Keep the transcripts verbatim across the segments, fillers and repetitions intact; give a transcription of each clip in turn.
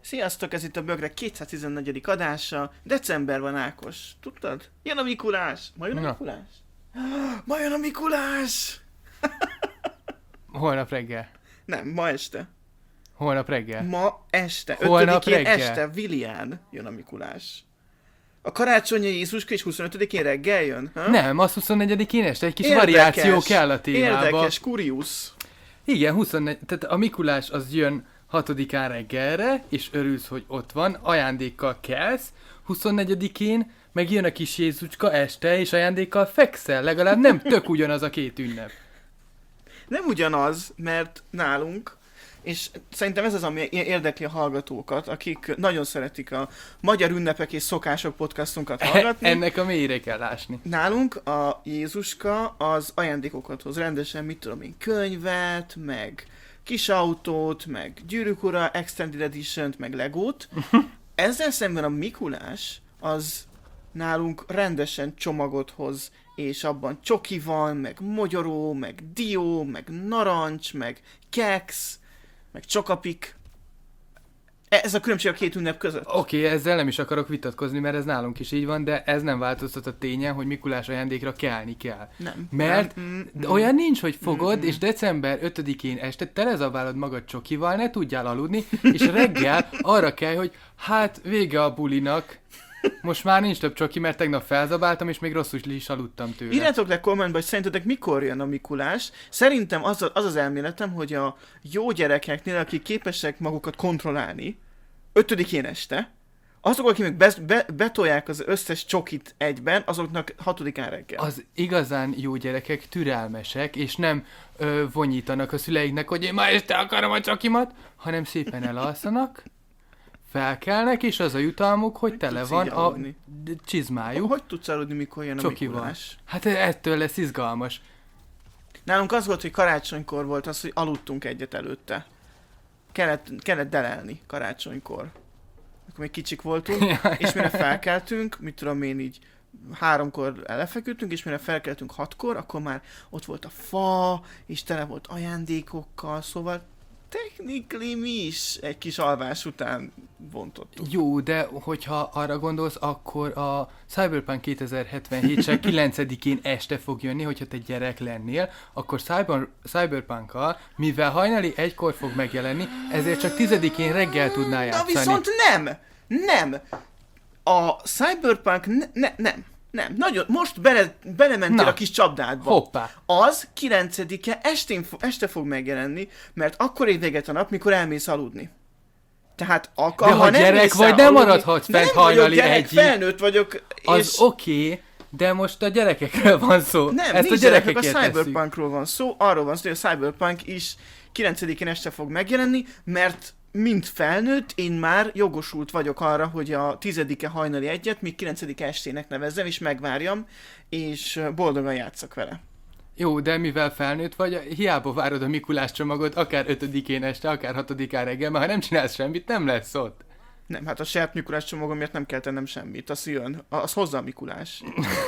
Sziasztok, ez itt a Bögre kétszáztizennegyedik adása. December van, Ákos. Tudtad? Jön a Mikulás. Ma jön a Na. Mikulás? Ma jön a Mikulás! Holnap reggel. Nem, ma este. Holnap reggel. Ma este. Holnap ötödikén reggel. este, Vilián jön a Mikulás. A karácsonyi Jézuska is huszonötödikén reggel jön? Ha? Nem, az huszonnegyedikén este egy kis Érdekes, variáció kell a témába. Érdekes, kuriusz. Igen, huszonegy, tehát a Mikulás az jön hatodikán reggelre, és örülsz, hogy ott van, ajándékkal kelsz, huszonnegyedikén meg jön a kis Jézuska este, és ajándékkal fekszel, legalább nem tök ugyanaz a két ünnep. Nem ugyanaz, mert nálunk, és szerintem ez az, ami érdekli a hallgatókat, akik nagyon szeretik a Magyar Ünnepek és Szokások podcastunkat hallgatni. Ennek a mélyre kell ásni. Nálunk a Jézuska az ajándékokat hoz rendesen, mit tudom én, könyvet, meg kis autót, meg Gyűrűk Ura, Extended Edition-t, meg Legót. Ezzel szemben a Mikulás az nálunk rendesen csomagot hoz, és abban csoki van, meg mogyoró, meg dió, meg narancs, meg keksz, meg csokapik. Ez a különbség a két ünnep között. Oké, okay, ezzel nem is akarok vitatkozni, mert ez nálunk is így van, de ez nem változtat a tényen, hogy Mikulás ajándékra kelni kell. Nem. Mert nem. Mm, mm, olyan nincs, hogy fogod, mm, és december ötödikén este telezabálod magad csokival, ne tudjál aludni, és reggel arra kell, hogy hát vége a bulinak, most már nincs több csoki, mert tegnap felzabáltam, és még rosszul is aludtam tőle. Írjátok le kommentbe, hogy szerintetek mikor jön a Mikulás. Szerintem az, a, az az elméletem, hogy a jó gyerekeknél, akik képesek magukat kontrollálni, ötödikén este, azok, akik meg be, be, betolják az összes csokit egyben, azoknak hatodikán reggel. Az igazán jó gyerekek türelmesek, és nem ö, vonyítanak a szüleiknek, hogy én ma este akarom a csokimat, hanem szépen elalszanak, felkelnek, és az a jutalmuk, hogy Hogy tele tudsz van így a aludni? csizmájuk. Hogy tudsz aludni, mikor jön a Csokival. Mikulás? Hát ettől lesz izgalmas. Nálunk az volt, hogy karácsonykor volt az, hogy aludtunk egyet előtte. Kellett, kellett delelni karácsonykor. Akkor még kicsik voltunk, és mire felkeltünk, mit tudom én így, háromkor elefeküdtünk, és mire felkeltünk hatkor, akkor már ott volt a fa, és tele volt ajándékokkal, szóval technically mi is egy kis alvás után vontottuk. Jó, de hogyha arra gondolsz, akkor a Cyberpunk kétezer-hetvenhét se kilencedikén este fog jönni, hogyha te gyerek lennél, akkor Cyber, Cyberpunkkal, mivel hajnali egykor fog megjelenni, ezért csak tizedikén reggel tudnál játszani. Na viszont nem! Nem! A Cyberpunk ne, ne, nem. Nem. Nagyon, most bele, belementél Na. a kis csapdádba. Hoppá! Az kilencedike estén, fo- este fog megjelenni, mert akkor ér véget a nap, mikor elmész aludni. Tehát akkor, De ha nem gyerek mész vagy, el nem aludni- maradhatsz fent nem hajnali vagyok gyerek, egyig. felnőtt vagyok, Az és... oké, okay, de most a gyerekekről van szó. Nem, Ezt a nincs gyerekek, a gyerekekért tesszük. Cyberpunkról van szó, arról van szó, hogy a Cyberpunk is kilencedikén este fog megjelenni, mert mint felnőtt, én már jogosult vagyok arra, hogy a tizedike hajnali egyet, míg kilencedike estének nevezzem, és megvárjam, és boldogan játszak vele. Jó, de mivel felnőtt vagy, hiába várod a Mikulás csomagot, akár ötödikén este, akár hatodikán reggel, mert ha nem csinálsz semmit, nem lesz ott. Nem, hát a saját Mikulás csomagomért nem kell tennem semmit, az jön, az hozza a Mikulás.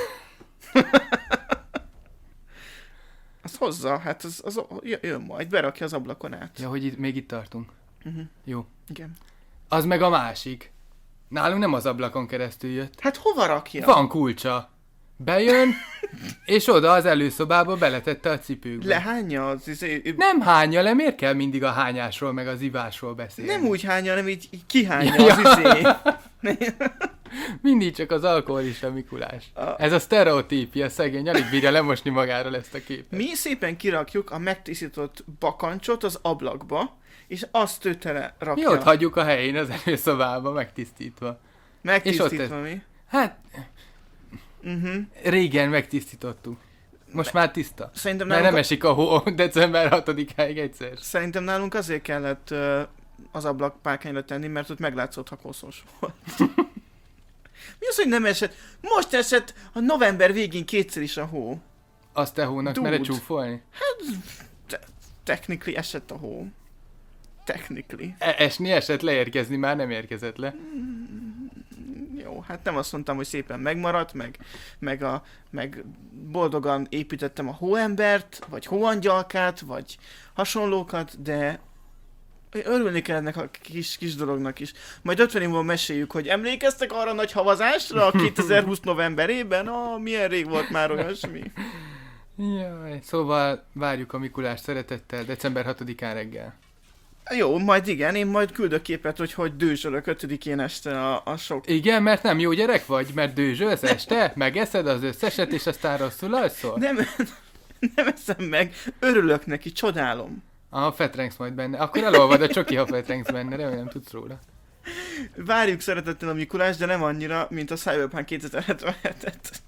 Az hozza, hát az, az jön majd, berakja az ablakon át. Ja, hogy itt, még itt tartunk. Uh-huh. Jó. Igen. Az meg a másik. Nálunk nem az ablakon keresztül jött. Hát hova rakja? Van kulcsa. Bejön, és oda az előszobába beletette a cipőkbe. Lehányja az izé... Nem hányja le, miért kell mindig a hányásról meg az ivásról beszélni? Nem úgy hányja, hanem így, így kihányja Ja. az izé. Mindig csak az alkoholista Mikulás. A- Ez a sztereotípia, szegény, alig bírja lemosni magáról ezt a képet. Mi szépen kirakjuk a megtisztított bakancsot az ablakba, és azt ő tele rakja. Mi ott hagyjuk a helyén az előszobába, megtisztítva. Megtisztítva és ott mi? Hát, Uh-huh. régen megtisztítottuk. Most már tiszta. Szerintem Mert nálunk, nem esik a hó december hatodikáig egyszer. szerintem nálunk azért kellett uh, az ablak párkányra tenni, mert ott meglátszott, ha koszos volt. Mi az, hogy nem esett? Most esett a november végén kétszer is a hó. Azt te hónak Dude. mere csúfolni? Te- technically esett a hó. Technically. E- esni esett, leérkezni már nem érkezett le. Jó, hát nem azt mondtam, hogy szépen megmaradt, meg, meg, a, meg boldogan építettem a hóembert, vagy hóangyalkát, vagy hasonlókat, de Örülni kell ennek a kis, kis dolognak is. Majd ötven év múlva meséljük, hogy emlékeztek arra a nagy havazásra a kétezer-húsz novemberében? Ah, milyen rég volt már olyasmi. Jaj, szóval várjuk a Mikulást szeretettel december hatodikán reggel. Jó, majd igen, én majd küldök képet, hogy hogy dőzsölök ötödikén este a, a sok... Igen, mert nem jó gyerek vagy, mert dőzsölsz este, megeszed az összeset, és aztán rosszul alszol? Nem, nem eszem meg, örülök neki, csodálom. Aha, fetrengsz majd benne. Akkor elolvad a csoki, ha fetrengsz benne, remélem tudsz róla. Várjuk szeretettel a Mikulás, de nem annyira, mint a Cyberpunk kétezer-hetvenhetet.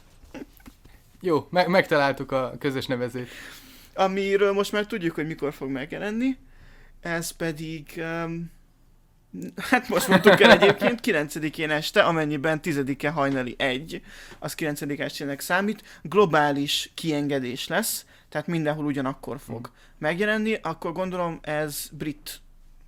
Jó, me- megtaláltuk a közös nevezőt. Amiről most már tudjuk, hogy mikor fog megjelenni. Ez pedig... Um, hát most mondtuk el egyébként, kilencedikén este, amennyiben tizedike hajnali egy, az kilencedik estének számít, globális kiengedés lesz, tehát mindenhol ugyanakkor fog mm. megjelenni, akkor gondolom ez brit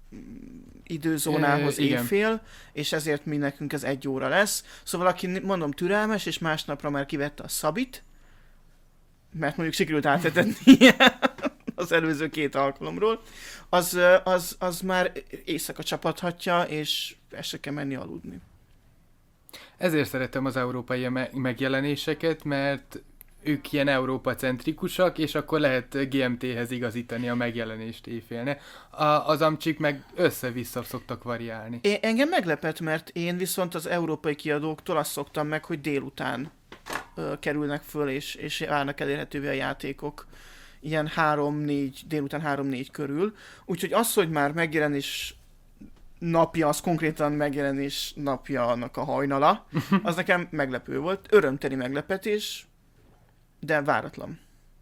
időzónához e, igen. éjfél, és ezért mi nekünk ez egy óra lesz. Szóval aki, mondom, türelmes, és másnapra már kivette a szabit, mert mondjuk sikerült átvetetni az előző két alkalomról, az, az, az már éjszaka csapathatja, és el se kell menni aludni. Ezért szeretem az európai me- megjelenéseket, mert ők ilyen Európa-centrikusak, és akkor lehet gé em té-hez igazítani a megjelenést éjfélne. A, az amcsik meg össze-vissza szoktak variálni. É, engem meglepett, mert én viszont az európai kiadóktól azt szoktam meg, hogy délután ö, kerülnek föl, és, és állnak elérhetővé a játékok. Ilyen három-négy, délután három-négy körül. Úgyhogy az, hogy már megjelenés napja, az konkrétan megjelenés napja annak a hajnala, az nekem meglepő volt. Örömteli meglepetés, de váratlan.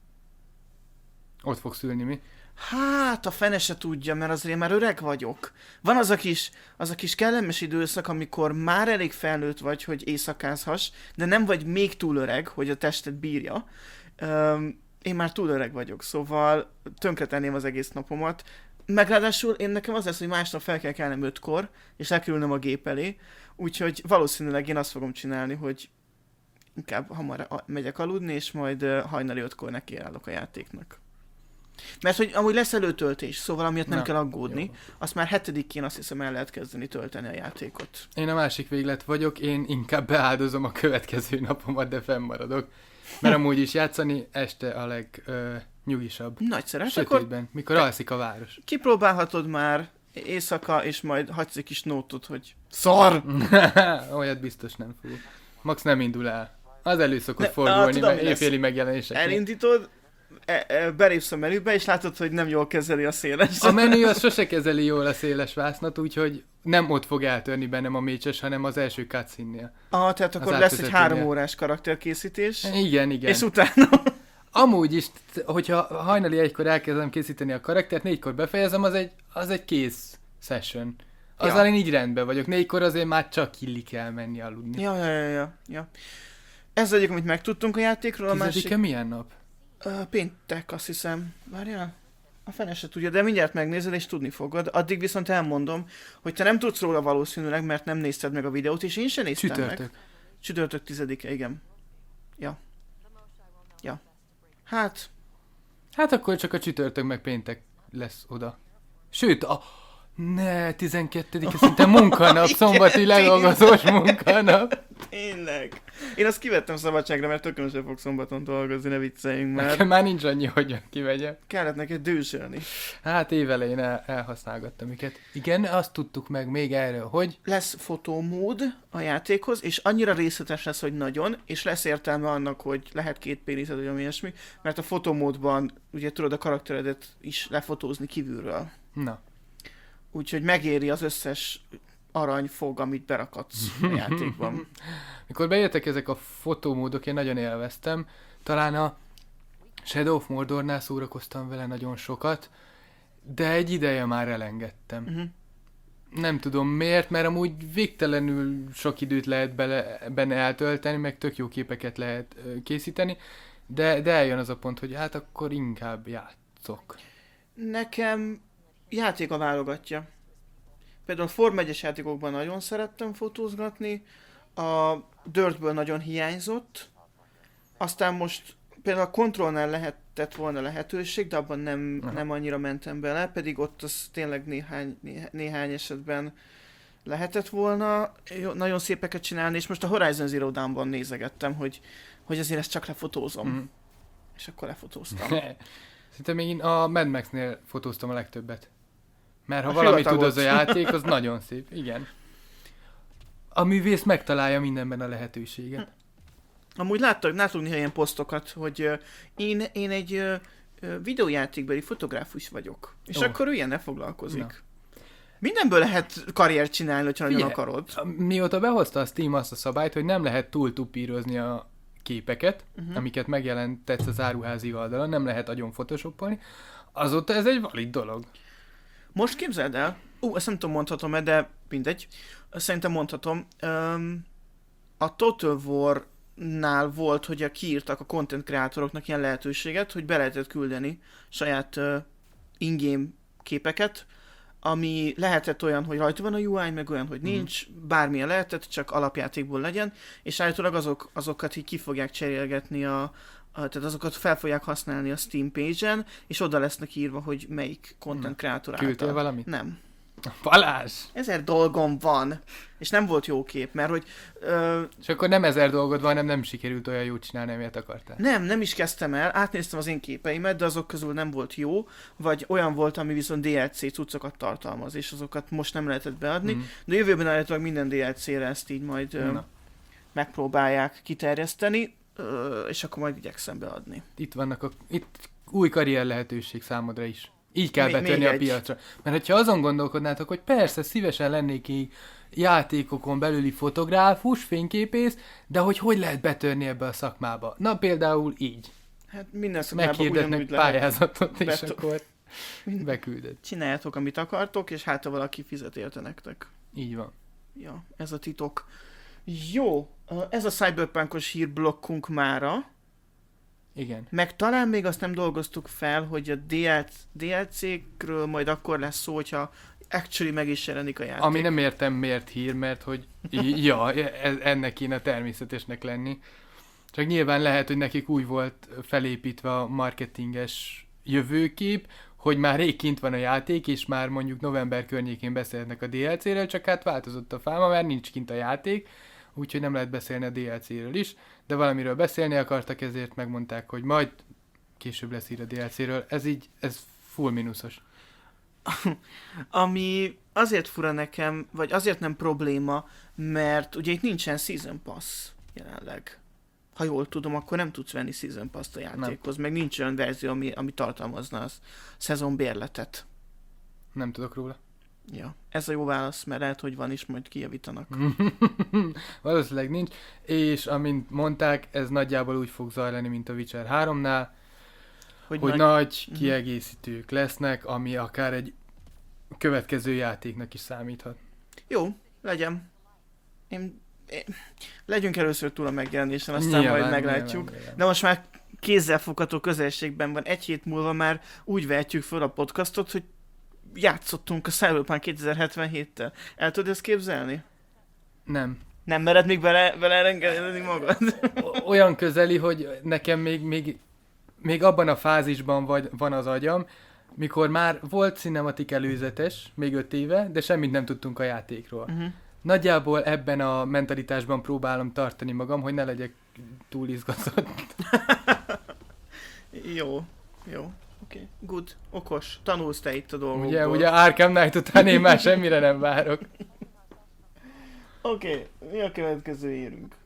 Ott fogsz ülni mi? Hát, a fene se tudja, mert azért én már öreg vagyok. Van az a kis, az a kis kellemes időszak, amikor már elég felnőtt vagy, hogy éjszakázhass, de nem vagy még túl öreg, hogy a tested bírja. Üm, én már túl öreg vagyok, szóval tönkretenném az egész napomat. Meg ráadásul én nekem az lesz, hogy másnap fel kell kelnem ötkor, és elkerülnöm a gép elé, úgyhogy valószínűleg én azt fogom csinálni, hogy inkább hamar megyek aludni, és majd uh, hajnali ötkor nekiállok a játéknak. Mert hogy amúgy lesz előtöltés, szóval amiatt nem Na, kell aggódni, jó. Azt már hetedikén azt hiszem el lehet kezdeni tölteni a játékot. Én a másik véglet vagyok, én inkább beáldozom a következő napomat, de fennmaradok. Mert amúgy is játszani este a legnyugisabb. Nagyszerű. Sötétben, akkor mikor alszik a város. Kipróbálhatod már éjszaka, és majd hagysz egy kis nótot, hogy szar! Olyat biztos nem fog. Max nem indul el. Az elő szokott ne, fordulni, mert éjféli megjelenések. Elindítod, e, e, belépsz a menübe, és látod, hogy nem jól kezeli a széles. A menü az sose kezeli jól a széles vásznat, úgyhogy nem ott fog eltörni bennem a mécses, hanem az első cutscene-nél. Ah, tehát akkor lesz egy három órás karakterkészítés. Igen, igen. És utána... Amúgy is, hogyha hajnali egykor elkezdem készíteni a karaktert, négykor befejezem, az egy, az egy kész session. Azzal ja. Én így rendben vagyok. Négykor azért már csak illik elmenni aludni. Ja, ja, ja, ja. ja. Ez egyik, amit megtudtunk a játékról. A Tizedike másik... milyen nap? Uh, péntek, azt hiszem. Várjál? A fene se tudja, de mindjárt megnézed, és tudni fogod. Addig viszont elmondom, hogy te nem tudsz róla valószínűleg, mert nem nézted meg a videót, és én sem néztem Csütörtök. meg. Csütörtök tizedike, igen. Ja. Ja. Hát... Hát akkor csak a csütörtök meg péntek lesz oda. Sőt, a... Ne, tizenkettedike szinte munkanap, szombati ledolgozós munkanap. Tényleg. Én azt kivettem szabadságra, mert tökön sem fog szombaton dolgozni, ne vicceljünk már. Nekem már nincs annyi, hogy kivegyem. Kellett neked dősölni. Hát évelején el, elhasználgattam őket. Igen, azt tudtuk meg még erről, hogy... Lesz fotómód a játékhoz, és annyira részletes lesz, hogy nagyon, és lesz értelme annak, hogy lehet két pénized, vagy ami ilyesmi, mert a fotómódban ugye tudod a karakteredet is lefotózni kívülről. Na. Úgyhogy megéri az összes aranyfog, amit berakadsz a játékban. Mikor bejöttek ezek a fotómódok, én nagyon élveztem. Talán a Shadow of Mordornál szórakoztam vele nagyon sokat, de egy ideje már elengedtem. Uh-huh. Nem tudom miért, mert amúgy végtelenül sok időt lehet bele, benne eltölteni, meg tök jó képeket lehet készíteni, de, de eljön az a pont, hogy hát akkor inkább játszok. Nekem játék a válogatja. Például a Form egyes játékokban nagyon szerettem fotózgatni, a Dirtből nagyon hiányzott, aztán most például a Controlnál lehetett volna lehetőség, de abban nem, Aha. nem annyira mentem bele, pedig ott az tényleg néhány, néh- néhány esetben lehetett volna jó, nagyon szépeket csinálni, és most a Horizon Zero Dawn-ban nézegettem, hogy, hogy azért ezt csak lefotózom. Mhm. És akkor lefotóztam. Szerintem még én a Mad Max-nél fotóztam a legtöbbet. Mert ha A valami tud sivatagot. az a játék, az nagyon szép. Igen. A művész megtalálja mindenben a lehetőséget. Amúgy láttak, látunk néha ilyen posztokat, hogy uh, én, én egy uh, uh, videójátékbeli fotográfus vagyok. És Ó. oh. akkor ő ilyennel foglalkozik. Na. Mindenből lehet karriert csinálni, hogyha nagyon Figyelj, akarod. Mióta behozta a Steam azt a szabályt, hogy nem lehet túl tupírozni a képeket, Uh-huh. amiket megjelentetsz az áruházi oldalon, nem lehet agyon photoshopolni, azóta ez egy valid dolog. Most képzeld el, ú, ezt nem tudom mondhatom-e, de mindegy, szerintem mondhatom, um, a Total War-nál volt, hogy a kiírtak a content kreatoroknak ilyen lehetőséget, hogy be lehetett küldeni saját uh, in-game képeket, ami lehetett olyan, hogy rajta van a u i, meg olyan, hogy nincs, mm. bármilyen lehetett, csak alapjátékból legyen, és állítólag azok, azokat így ki fogják cserélgetni a, a tehát azokat fel fogják használni a Steam page-en, és oda lesznek írva, hogy melyik content creator által. Küldtél valamit? Nem. Balázs! Ezer dolgom van, és nem volt jó kép, mert hogy ö, És akkor nem ezer dolgod van, hanem nem sikerült olyan jót csinálni, amilyet akartál. nem, nem is kezdtem el, átnéztem az én képeimet, de azok közül nem volt jó, vagy olyan volt, ami viszont dé el cé cuccokat tartalmaz, és azokat most nem lehetett beadni, Mm. de jövőben állítólag minden dé el cére ezt így majd ö, Na, megpróbálják kiterjeszteni, ö, és akkor majd igyekszem beadni. itt vannak a... Itt új karrier lehetőség számodra is. Így kell Még- betörni még a egy. piacra. Mert hogyha azon gondolkodnátok, hogy persze szívesen lennék így játékokon belüli fotográfus, fényképész, de hogy hogy lehet betörni ebbe a szakmába? Na például így. Hát minden szakmában Meghirdetnek ugyanúgy lehet. pályázatot, és beto- akkor beküldöd. Csináljátok, amit akartok, és hát ha valaki fizet érte nektek. Így van. Ja, ez a titok. Jó, ö, ez a cyberpunkos hírblokkunk mára. Igen. Meg talán még azt nem dolgoztuk fel, hogy a dé el cé-kről majd akkor lesz szó, hogyha actually meg is jelenik a játék. Ami nem értem miért hír, mert hogy í- ja, e- ennek kéne természetesnek lenni. Csak nyilván lehet, hogy nekik úgy volt felépítve a marketinges jövőkép, hogy már rég kint van a játék, és már mondjuk november környékén beszélnek a dé el cé-ről, csak hát változott a fáma, mert nincs kint a játék, úgyhogy nem lehet beszélni a dé el cé-ről is, de valamiről beszélni akartak, ezért megmondták, hogy majd később lesz ír a dé el cé-ről. Ez így, ez full mínuszos. Ami azért fura nekem, vagy azért nem probléma, mert ugye itt nincsen Season Pass jelenleg. Ha jól tudom, akkor nem tudsz venni Season Pass-t a játékhoz, meg nincs olyan verzió, ami, ami tartalmazna a szezon bérletet. Nem tudok róla. Ja, ez a jó válasz, mert lehet, hogy van is, majd kijavítanak. Valószínűleg nincs, és amint mondták, ez nagyjából úgy fog zajlani, mint a Witcher háromnál, hogy, hogy nagy, nagy kiegészítők lesznek, ami akár egy következő játéknak is számíthat. Jó, legyen. Én, én, legyünk először túl a megjelenésen, aztán Nyilván, majd meglátjuk. nyilván, nyilván. De most már kézzelfogható közelségben van, egy hét múlva már úgy vehetjük fel a podcastot, hogy játszottunk a Cyberpunk kétezer-hetvenhéttel. El tudod ezt képzelni? Nem. Nem mered még vele, vele engedni magad? O- Olyan közeli, hogy nekem még, még, még abban a fázisban vagy, van az agyam, mikor már volt cinematik előzetes, még öt éve, de semmit nem tudtunk a játékról. Uh-huh. Nagyjából ebben a mentalitásban próbálom tartani magam, hogy ne legyek túl izgatott. Jó, jó. Oké, okay. Good, okos. Tanulsz te itt a dolgokból. Ugye, ugye Arkham Knight után én már semmire nem várok. Oké, okay. Mi a következő hírünk?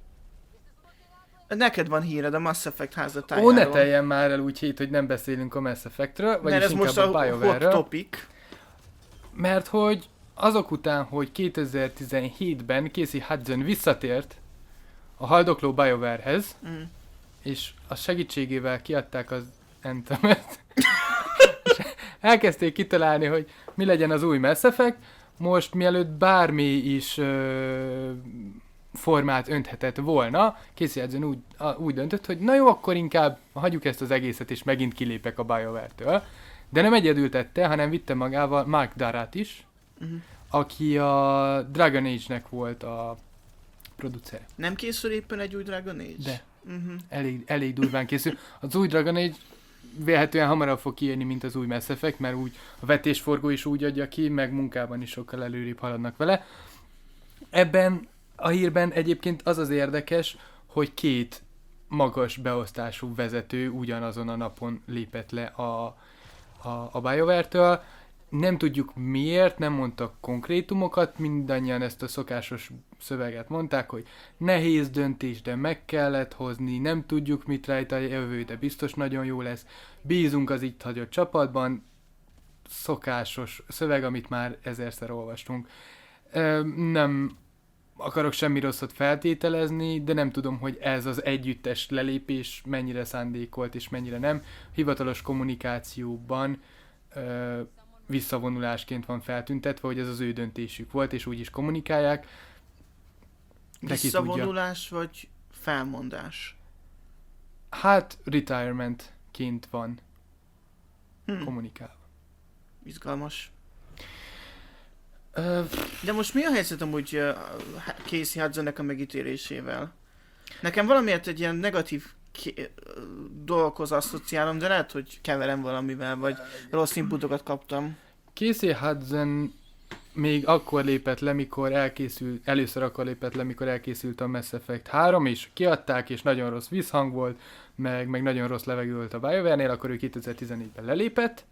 Neked van híred a Mass Effect házatájáról. Ó, ne teljen már el úgy hét, hogy nem beszélünk a Mass Effectről, vagyis mert ez inkább most a a BioWare-ről. hot topic. Mert hogy azok után, hogy kétezer-tizenhétben Casey Hudson visszatért a haldokló BioWare-hez, Mm. és a segítségével kiadták az Anthemet, és elkezdték kitalálni, hogy mi legyen az új Mass Effect, most mielőtt bármi is ö, formát önthetett volna, Casey Hudson úgy, a, úgy döntött, hogy na jó, akkor inkább hagyjuk ezt az egészet, és megint kilépek a BioWare-től. De nem egyedül tette, hanem vitte magával Mark Darrat is, Uh-huh. aki a Dragon Age-nek volt a producer. Nem készül éppen egy új Dragon Age? De. Uh-huh. Elég, elég durván készül. Az új Dragon Age vélhetően hamarabb fog kijönni, mint az új Mass Effect, mert úgy a vetésforgó is úgy adja ki, meg munkában is sokkal előrébb haladnak vele. Ebben a hírben egyébként az az érdekes, hogy két magas beosztású vezető ugyanazon a napon lépett le a, a, a BioWare-től. Nem tudjuk miért, nem mondtak konkrétumokat, mindannyian ezt a szokásos szöveget mondták, hogy nehéz döntés, de meg kellett hozni, nem tudjuk mit rejt a jövő, de biztos nagyon jó lesz. Bízunk az itt hagyott csapatban, szokásos szöveg, amit már ezerszer olvastunk. Nem akarok semmi rosszat feltételezni, de nem tudom, hogy ez az együttes lelépés mennyire szándékolt és mennyire nem. Hivatalos kommunikációban ö, visszavonulásként van feltüntetve, hogy ez az ő döntésük volt, és úgy is kommunikálják. De visszavonulás vagy felmondás? Hát retirementként van hmm. kommunikálva. Izgalmas. Uh, De most mi a helyzet amúgy uh, Casey Hudsonnek a megítélésével? Nekem valamiért egy ilyen negatív ké- dolgokhoz asszociálom, de lehet, hogy keverem valamivel, vagy rossz inputokat kaptam. Casey Hudson még akkor lépett le, mikor elkészült, először akkor lépett le, mikor elkészült a Mass Effect három, és kiadták, és nagyon rossz visszhang volt, meg, meg nagyon rossz levegő volt a BioWare-nél, akkor ő kétezer-tizennégyben lelépett,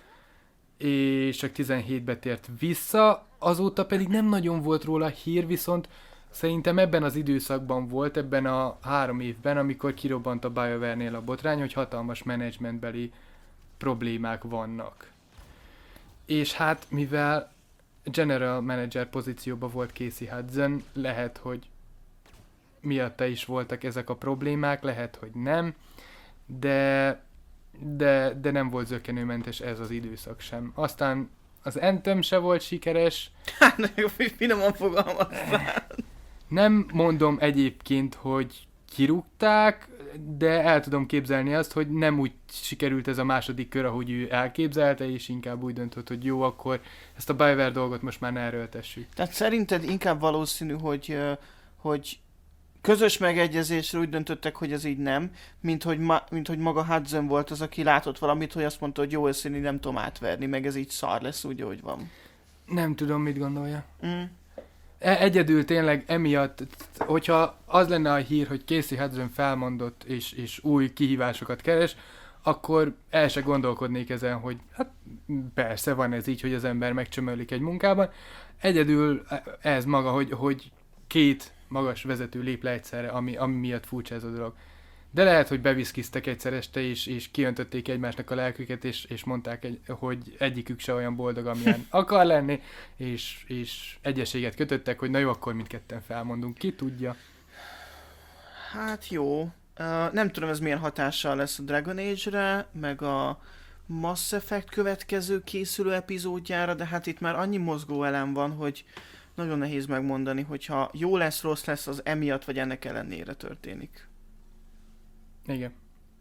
és csak tizenhétben tért vissza, azóta pedig nem nagyon volt róla hír, viszont szerintem ebben az időszakban volt, ebben a három évben, amikor kirobbant a BioWare-nél a botrány, hogy hatalmas menedzsmentbeli problémák vannak. És hát, mivel general manager pozícióban volt Casey Hudson, lehet, hogy miatta is voltak ezek a problémák, lehet, hogy nem, de, de, de nem volt zökkenőmentes ez az időszak sem. Aztán az Anthem se volt sikeres. Hát, nagyon finoman fogalmaztál. Nem mondom egyébként, hogy kirúgták, de el tudom képzelni azt, hogy nem úgy sikerült ez a második kör, ahogy ő elképzelte, és inkább úgy döntött, hogy jó, akkor ezt a BioWare dolgot most már ne erőltessük. Tehát szerinted inkább valószínű, hogy, hogy közös megegyezésre úgy döntöttek, hogy ez így nem, mint hogy, ma, mint hogy maga Hudson volt az, aki látott valamit, hogy azt mondta, hogy jó, ezt én nem tudom átverni, meg ez így szar lesz úgy, ahogy van. Nem tudom, mit gondolja. Mm. Egyedül tényleg emiatt, hogyha az lenne a hír, hogy Casey Hudson felmondott és, és új kihívásokat keres, akkor el se gondolkodnék ezen, hogy hát persze van ez így, hogy az ember megcsömölik egy munkában. Egyedül ez maga, hogy, hogy két magas vezető lép le egyszerre, ami, ami miatt furcsa ez a dolog. De lehet, hogy beviszkiztek egyszer este, és, és kiöntötték egymásnak a lelküket, és, és mondták, egy, hogy egyikük se olyan boldog, amilyen akar lenni, és, és egyességet kötöttek, hogy na jó, akkor mindketten felmondunk. Ki tudja? Hát jó. Uh, nem tudom, ez milyen hatással lesz a Dragon Age-re, meg a Mass Effect következő készülő epizódjára, de hát itt már annyi mozgó elem van, hogy nagyon nehéz megmondani, hogyha jó lesz, rossz lesz, az emiatt vagy ennek ellenére történik. Igen.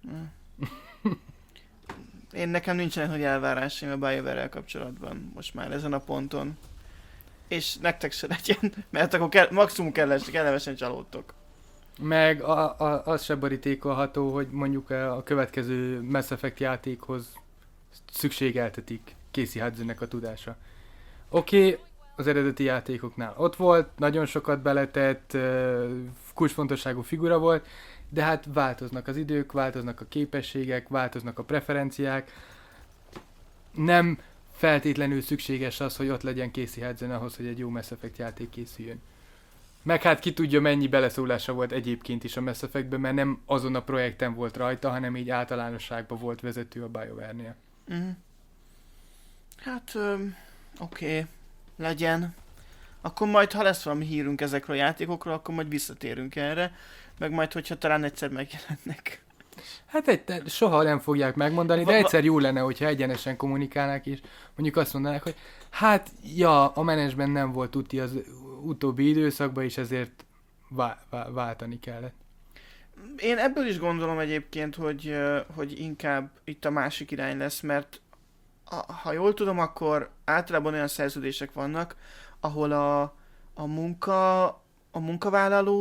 Én nekem nincsenek nagy elvárásaim a BioWare-rel kapcsolatban most már ezen a ponton. És nektek se legyen, mert akkor kell, maximum kellemesen csalódtok. Meg a, a, az se borítékolható, hogy mondjuk a következő Mass Effect játékhoz szükségeltetik Casey Hudsonnek a tudása. Oké, okay, az eredeti játékoknál ott volt, nagyon sokat beletett, kulcsfontosságú figura volt, de hát változnak az idők, változnak a képességek, változnak a preferenciák. Nem feltétlenül szükséges az, hogy ott legyen Casey Hudson ahhoz, hogy egy jó Mass Effect játék készüljön. Meg hát ki tudja, mennyi beleszólása volt egyébként is a Mass Effectben, mert nem azon a projekten volt rajta, hanem így általánosságban volt vezető a BioWare-nél. Mm. Hát, oké, okay. Legyen. Akkor majd, ha lesz valami hírünk ezekről a játékokról, akkor majd visszatérünk erre, meg majd, hogyha talán egyszer megjelennek. Hát egy, soha nem fogják megmondani, de egyszer jó lenne, hogyha egyenesen kommunikálnák, és mondjuk azt mondanák, hogy hát, ja, a menedzsment nem volt tuti az utóbbi időszakban, és ezért vá- vá- váltani kellett. Én ebből is gondolom egyébként, hogy, hogy inkább itt a másik irány lesz, mert ha jól tudom, akkor általában olyan szerződések vannak, ahol a, a munka, a munkavállaló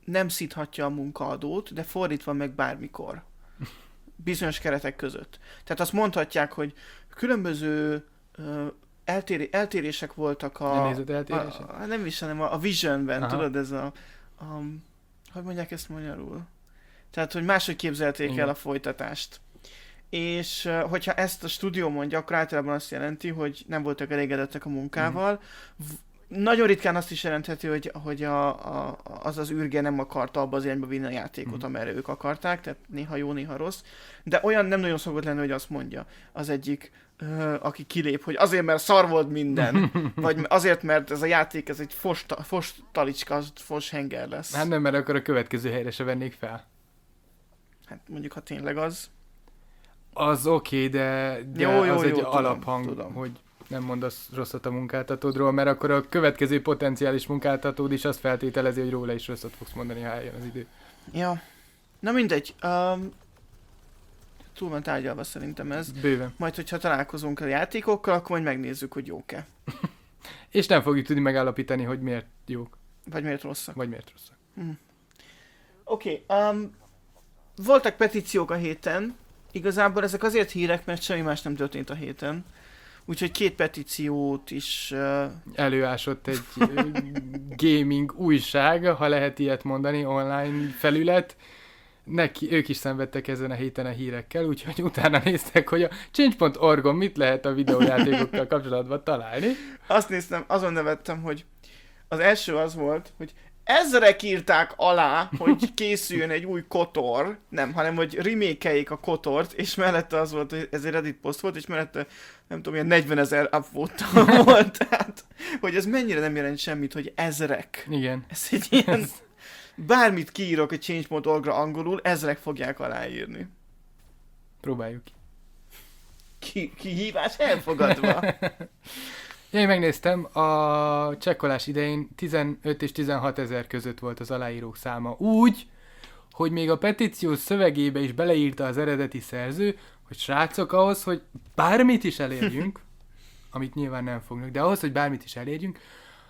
nem szíthatja a munkaadót, de fordítva meg bármikor. Bizonyos keretek között. Tehát azt mondhatják, hogy különböző uh, eltér- eltérések voltak a... Nem nézett eltérések? A, a, nem is, hanem a, a Visionben, Aha. tudod, ez a, a... Hogy mondják ezt magyarul? Tehát, hogy máshogy képzelték Igen. el a folytatást. És uh, hogyha ezt a stúdió mondja, akkor általában azt jelenti, hogy nem voltak elégedettek a munkával. Mm. Nagyon ritkán azt is jelentheti, hogy, hogy a, a, az az űrge nem akarta abba az irányba vinni a játékot, mm. amerre ők akarták, tehát néha jó, néha rossz. De olyan nem nagyon szokott lenni, hogy azt mondja az egyik, uh, aki kilép, hogy azért, mert szar volt minden, vagy azért, mert ez a játék, ez egy fos, fos talicska, fos henger lesz. Hát nem, mert akkor a következő helyre se vennék fel. Hát mondjuk, ha tényleg az. Az oké, okay, de, de jó, jó, az jó, egy tudom, alaphang, tudom. hogy nem mondasz rosszat a munkáltatódról, mert akkor a következő potenciális munkáltatód is azt feltételezi, hogy róla is rosszat fogsz mondani, ha eljön az idő. Ja. Na mindegy. Um, túl van tárgyalva szerintem ez. Bőven. Majd, hogyha találkozunk a játékokkal, akkor majd megnézzük, hogy jók-e. És nem fogjuk tudni megállapítani, hogy miért jók. Vagy miért rosszak. Vagy miért rosszak. Hm. Oké. Okay, um, voltak petíciók a héten. Igazából ezek azért hírek, mert semmi más nem történt a héten. Úgyhogy két petíciót is... Uh... Előásott egy gaming újság, ha lehet ilyet mondani, online felület. Neki, ők is szenvedtek ezen a héten a hírekkel, úgyhogy utána néztek, hogy a change pont org-on mit lehet a videójátékokkal kapcsolatban találni. Azt néztem, azon nevettem, hogy az első az volt, hogy ezrek írták alá, hogy készüljön egy új kotor, nem, hanem hogy remake-eljék a kotort, és mellette az volt, hogy ez egy Reddit poszt volt, és mellette nem tudom, ilyen negyvenezer upvote volt, tehát, hogy ez mennyire nem jelent semmit, hogy ezrek. Igen. Ez egy ilyen, bármit kiírok egy change pont org-ra angolul, ezrek fogják aláírni. Próbáljuk ki. Ki, kihívás elfogadva. Én megnéztem, a csekkolás idején tizenöt és tizenhat ezer között volt az aláírók száma. Úgy, hogy még a petíció szövegébe is beleírta az eredeti szerző, hogy srácok, ahhoz, hogy bármit is elérjünk, amit nyilván nem fognak, de ahhoz, hogy bármit is elérjünk,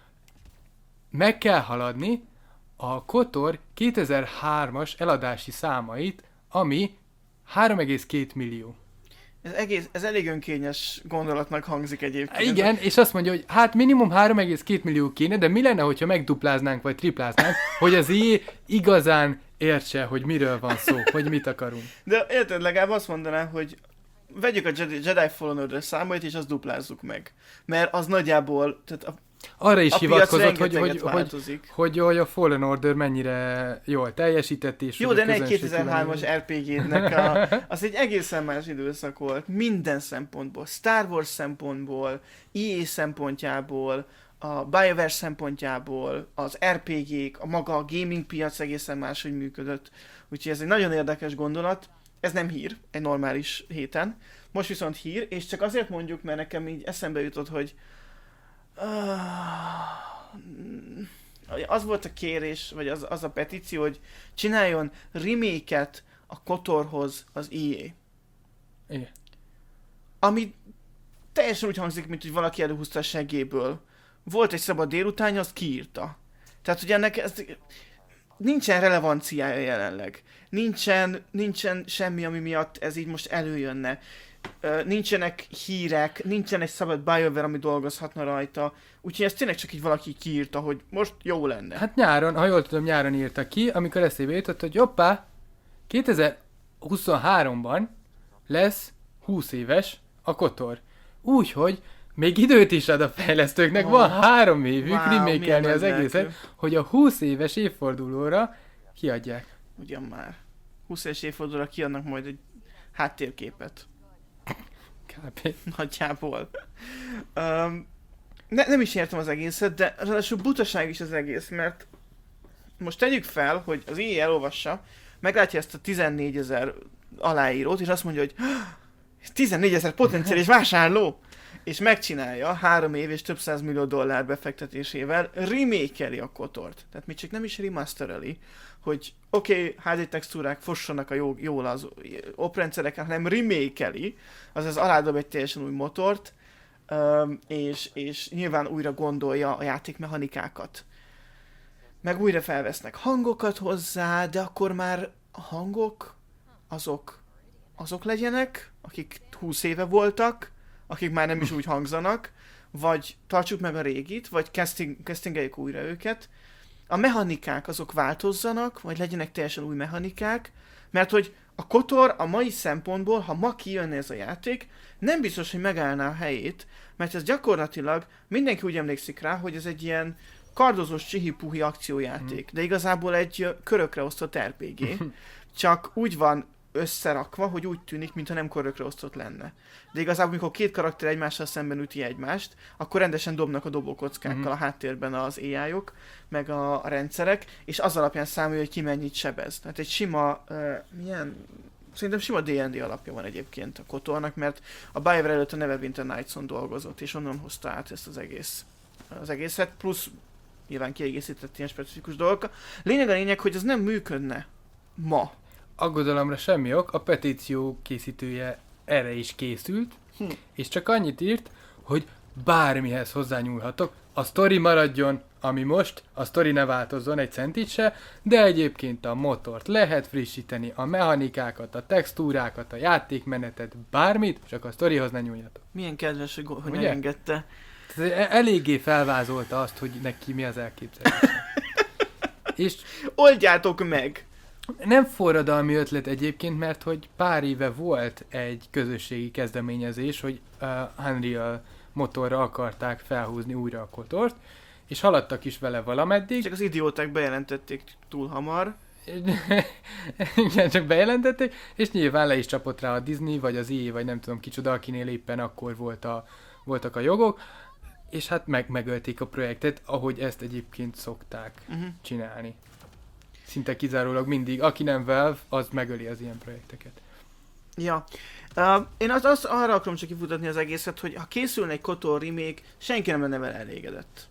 meg kell haladni a Kotor kétezer-hármas eladási számait, ami három egész két millió. Ez, egész, ez elég önkényes gondolatnak hangzik egyébként. Igen, és azt mondja, hogy hát minimum három egész két millió kéne, de mi lenne, hogyha megdupláznánk, vagy tripláznánk, hogy az i á igazán értse, hogy miről van szó, hogy mit akarunk. De érted, legalább azt mondaná, hogy vegyük a Jedi, Jedi Fallen Order számait, és azt duplázzuk meg. Mert az nagyjából, tehát a, arra is a hivatkozott, hogy, hogy, hogy, hogy, hogy, hogy a Fallen Order mennyire jól teljesített, és jó, de ne egy kétezer-hármas er pé gé-nek a, az egy egészen más időszak volt, minden szempontból, Star Wars szempontból, i á szempontjából, a BioWare szempontjából, az er pé gék, a maga a gaming piac egészen máshogy működött. Úgyhogy ez egy nagyon érdekes gondolat. Ez nem hír, egy normális héten. Most viszont hír, és csak azért mondjuk, mert nekem így eszembe jutott, hogy az volt a kérés, vagy az, az a petíció, hogy csináljon remake-et a Kotorhoz az i á. Igen. Ami teljesen úgy hangzik, mint hogy valaki előhúzta a seggéből. Volt egy szabad délutánja, azt kiírta. Tehát, hogy ennek ez, nincsen relevanciája jelenleg. Nincsen, nincsen semmi, ami miatt ez így most előjönne. Uh, nincsenek hírek, nincsen egy szabad BioWare, ami dolgozhatna rajta. Úgyhogy ez tényleg csak így valaki kiírta, hogy most jó lenne. Hát nyáron, ha jól tudom, nyáron írta ki, amikor eszébe jutott, hogy hoppá, kétezer-huszonháromban lesz húsz éves a Kotor. Úgyhogy még időt is ad a fejlesztőknek, oh, van három évük wow, remake-elni az egészet, lelkű. Hogy a húsz éves évfordulóra kiadják. Ugyan már. húsz éves évfordulóra kiadnak majd egy háttérképet. Kb. Nagyjából. Um, ne, nem is értem az egészet, de ráadásul butaság is az egész, mert most tegyük fel, hogy az i á elolvassa, meglátja ezt a tizennégyezer aláírót, és azt mondja, hogy tizennégyezer potenciális vásárló, és megcsinálja három év és több száz millió dollár befektetésével, remake-eli a Kotort. Tehát még csak nem is remastereli, hogy oké, okay, házi textúrák fossanak a jó, jól az oprendszereken, hanem remake-eli, azaz aládob egy teljesen új motort, és, és nyilván újra gondolja a játékmechanikákat. meg újra felvesznek hangokat hozzá, de akkor már a hangok azok, azok legyenek, akik húsz éve voltak, akik már nem is úgy hangzanak, vagy tartsuk meg a régit, vagy casting, castingeljük újra őket. A mechanikák azok változzanak, vagy legyenek teljesen új mechanikák, mert hogy a kotor a mai szempontból, ha ma kijönne ez a játék, nem biztos, hogy megállná a helyét, mert ez gyakorlatilag mindenki úgy emlékszik rá, hogy ez egy ilyen kardozós csihi-puhi akciójáték, de igazából egy ö, körökre osztott er pé gé, csak úgy van összerakva, hogy úgy tűnik, mintha nem körökre osztott lenne. De igazából, amikor két karakter egymással szemben üti egymást, akkor rendesen dobnak a dobókockákkal Mhm. a háttérben az á í-ok, meg a, a rendszerek, és az alapján számolja, hogy ki mennyit sebez. Tehát egy sima, uh, milyen, szerintem sima dé end dé alapja van egyébként a Kotornak, mert a BioWare előtt a Neverwinter Nights-on dolgozott, és onnan hozta át ezt az egész, az egészet, plusz nyilván kiegészített ilyen specifikus dolgokkal. Lényeg a lényeg, hogy ez nem működne ma. Aggodalomra semmi ok, a petíció készítője erre is készült, Hm. és csak annyit írt, hogy bármihez hozzányúlhatok, a sztori maradjon, ami most, a sztori ne változzon egy centit se, de egyébként a motort lehet frissíteni, a mechanikákat, a textúrákat, a játékmenetet, bármit, csak a sztorihoz ne nyúljatok. Milyen kedves, hogy, hogy Ugye? elengedte. Tehát e- eléggé felvázolta azt, hogy neki mi az elképzelése. És Oldjátok meg! nem forradalmi ötlet egyébként, mert hogy pár éve volt egy közösségi kezdeményezés, hogy uh, Unreal motorra akarták felhúzni újra a Kotort, és haladtak is vele valameddig. Csak az idióták bejelentették túl hamar. Igen, csak bejelentették, és nyilván le is csapott rá a Disney, vagy az i á, vagy nem tudom kicsoda, akinél éppen akkor volt a, voltak a jogok, és hát meg, megölték a projektet, ahogy ezt egyébként szokták Uh-huh. csinálni. Szinte kizárólag mindig, aki nem Valve, az megöli az ilyen projekteket. Ja. Uh, én az, az, arra akarom csak kifutatni az egészet, hogy ha készülne egy Kotor remake, senki nem lenne vele elégedett.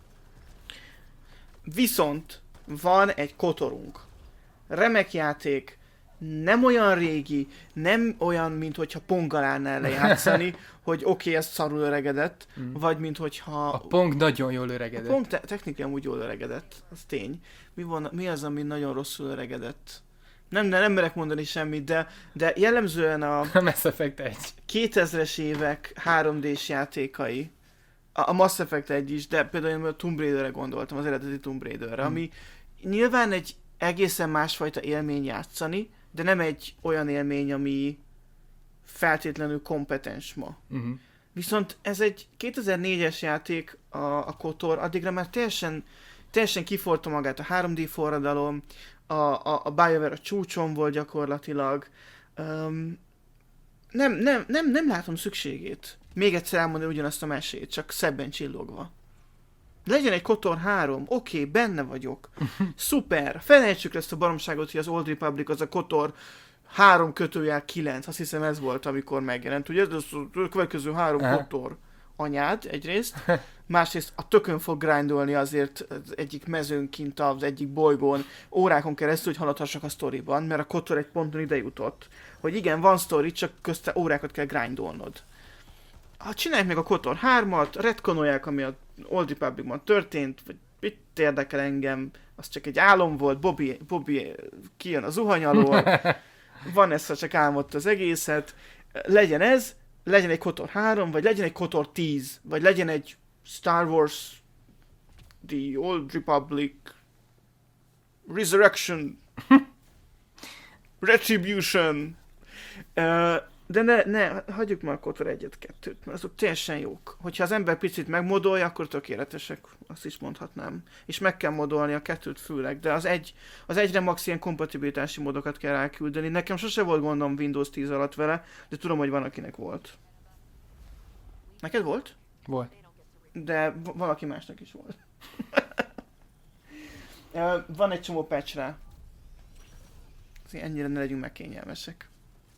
Viszont van egy Kotorunk. Remek játék, nem olyan régi, nem olyan, mint hogyha Ponggal állnál lejátszani, hogy oké, okay, ez szarul öregedett, Mm. vagy mint hogyha... A Pong nagyon jól A öregedett. Pong te- technikailag amúgy jól öregedett, az tény. Mi, van, mi az, ami nagyon rosszul öregedett? Nem, nem, nem merek mondani semmit, de, de jellemzően a A Mass Effect egy. kétezres évek három dés játékai, a, a Mass Effect egy is, de például én a Tomb Raiderre gondoltam, az eredeti Tomb Raiderre, Hmm. ami nyilván egy egészen másfajta élmény játszani, de nem egy olyan élmény, ami feltétlenül kompetens ma. Uh-huh. Viszont ez egy kétezer-négyes játék, a, a Kotor, addigra már teljesen, teljesen kiforta magát a három dé forradalom, a, a, a BioWare a csúcson volt gyakorlatilag. Um, nem, nem, nem, nem látom szükségét még egyszer elmondani ugyanazt a mesét, csak szebben csillogva. Legyen egy Kotor három, oké, okay, benne vagyok. Szuper, felejtsük ezt a baromságot, hogy az Old Republic az a Kotor három kötőjel kilenc, azt hiszem ez volt, amikor megjelent. Ugye ez a következő három Aha. Kotor anyád egyrészt, másrészt a tökön fog grindolni azért az egyik mezőn kint az egyik bolygón órákon keresztül, hogy haladhassak a sztoriban, mert a Kotor egy ponton ide jutott, hogy igen, van sztori, csak közte órákat kell grindolnod. Ha csinálják meg a Kotor hármat, retkonolják, ami a Old Republicban történt, vagy mit érdekel engem, az csak egy álom volt, Bobby, Bobby kijön a zuhany alól, van ez, csak álmodta az egészet, legyen ez, legyen egy Kotor három, vagy legyen egy Kotor tíz, vagy legyen egy Star Wars The Old Republic Resurrection Retribution. Uh, de ne, ne, hagyjuk már a Kotor egyet-kettőt, mert azok teljesen jók. Hogyha az ember picit megmodolja, akkor tökéletesek, azt is mondhatnám. És meg kell modolni a kettőt főleg, de az, egy, az egyre max ilyen kompatibilitási módokat kell elküldeni. Nekem sose volt gondom Windows tíz alatt vele, de tudom, hogy van, akinek volt. Neked volt? Volt. De v- valaki másnak is volt. Ö, van egy csomó patch rá. Azért ennyire ne legyünk meg kényelmesek.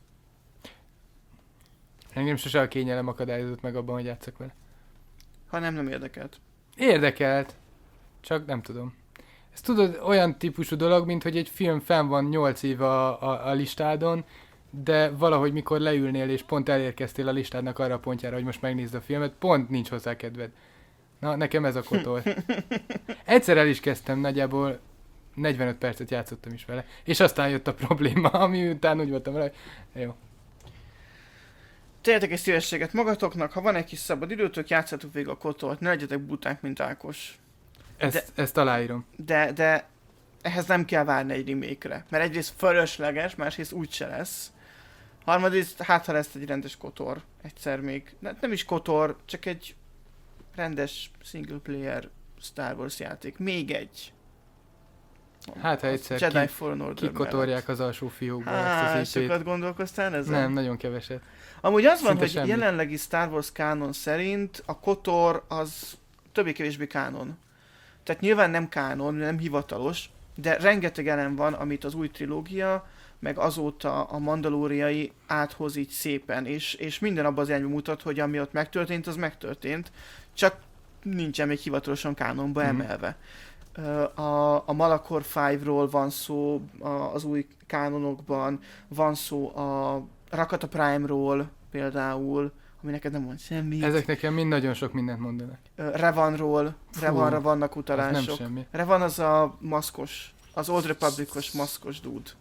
Engem sose a kényelem akadályozott meg abban, hogy játszak vele. Ha nem, nem érdekelt. Érdekelt. Csak nem tudom. Ez tudod, olyan típusú dolog, mint hogy egy film fenn van nyolc éve a, a, a listádon, de valahogy mikor leülnél és pont elérkeztél a listádnak arra a pontjára, hogy most megnézd a filmet, pont nincs hozzá kedved. Na, nekem ez a Kotor. Egyszer el is kezdtem nagyjából negyvenöt percet játszottam is vele, és aztán jött a probléma, ami után úgy voltam vele, jó. Tegyetek egy szívességet magatoknak, ha van egy kis szabad időtök, játszatok végig a kotort, ne legyetek buták, mint Ákos. Ezt, de, ezt aláírom. De, de ehhez nem kell várni egy remake-re, mert egyrészt fölösleges, másrészt úgyse lesz. Harmadrészt, hát ha lesz egy rendes kotor, egyszer még, ne, nem is kotor, csak egy rendes single player Star Wars játék, még egy. Hát ha egyszer Jedi ki, Fallen Order kikotorják az alsó fiókba Há, ezt az sokat gondolkoztál ezen? Nem, nagyon keveset. Amúgy az van, Szinte hogy semmi. jelenlegi Star Wars kánon szerint a kotor az többé-kevésbé kánon. Tehát nyilván nem kánon, nem hivatalos, de rengeteg elem van, amit az új trilógia, meg azóta a mandalóriai áthoz így szépen, és, és minden abban az irányba mutat, hogy ami ott megtörtént, az megtörtént, csak nincsen még hivatalosan kánonba Mhm. emelve. A, a Malachor ötről van szó a, az új kánonokban, van szó a Rakata Prime-ról például, ami neked nem mond semmit. Ezek nekem mind nagyon sok mindent mondanak. Ö, Revanról, Fú, Revanra vannak Az utalások. nem semmi. Revan az a maszkos, az Old Republicos maszkos dude.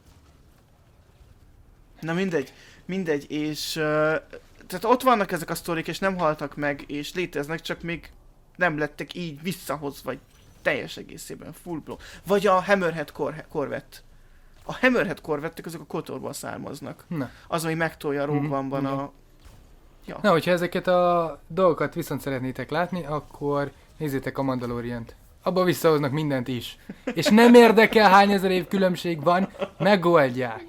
Na mindegy, mindegy, és uh, tehát ott vannak ezek a sztorik, és nem haltak meg, és léteznek, csak még nem lettek így visszahozva, vagy teljes egészében full blow. Vagy a Hammerhead Cor- Corvette. A Hammerhead Corvettek azok a Kotorból származnak. Na. Az, ami megtolja a Rogue Mhm, One-ban igen. a... Ja. Na, hogyha ezeket a dolgokat viszont szeretnétek látni, akkor nézzétek a Mandalorient. Abba visszahoznak mindent is. És nem érdekel, hány ezer év különbség van, megoldják.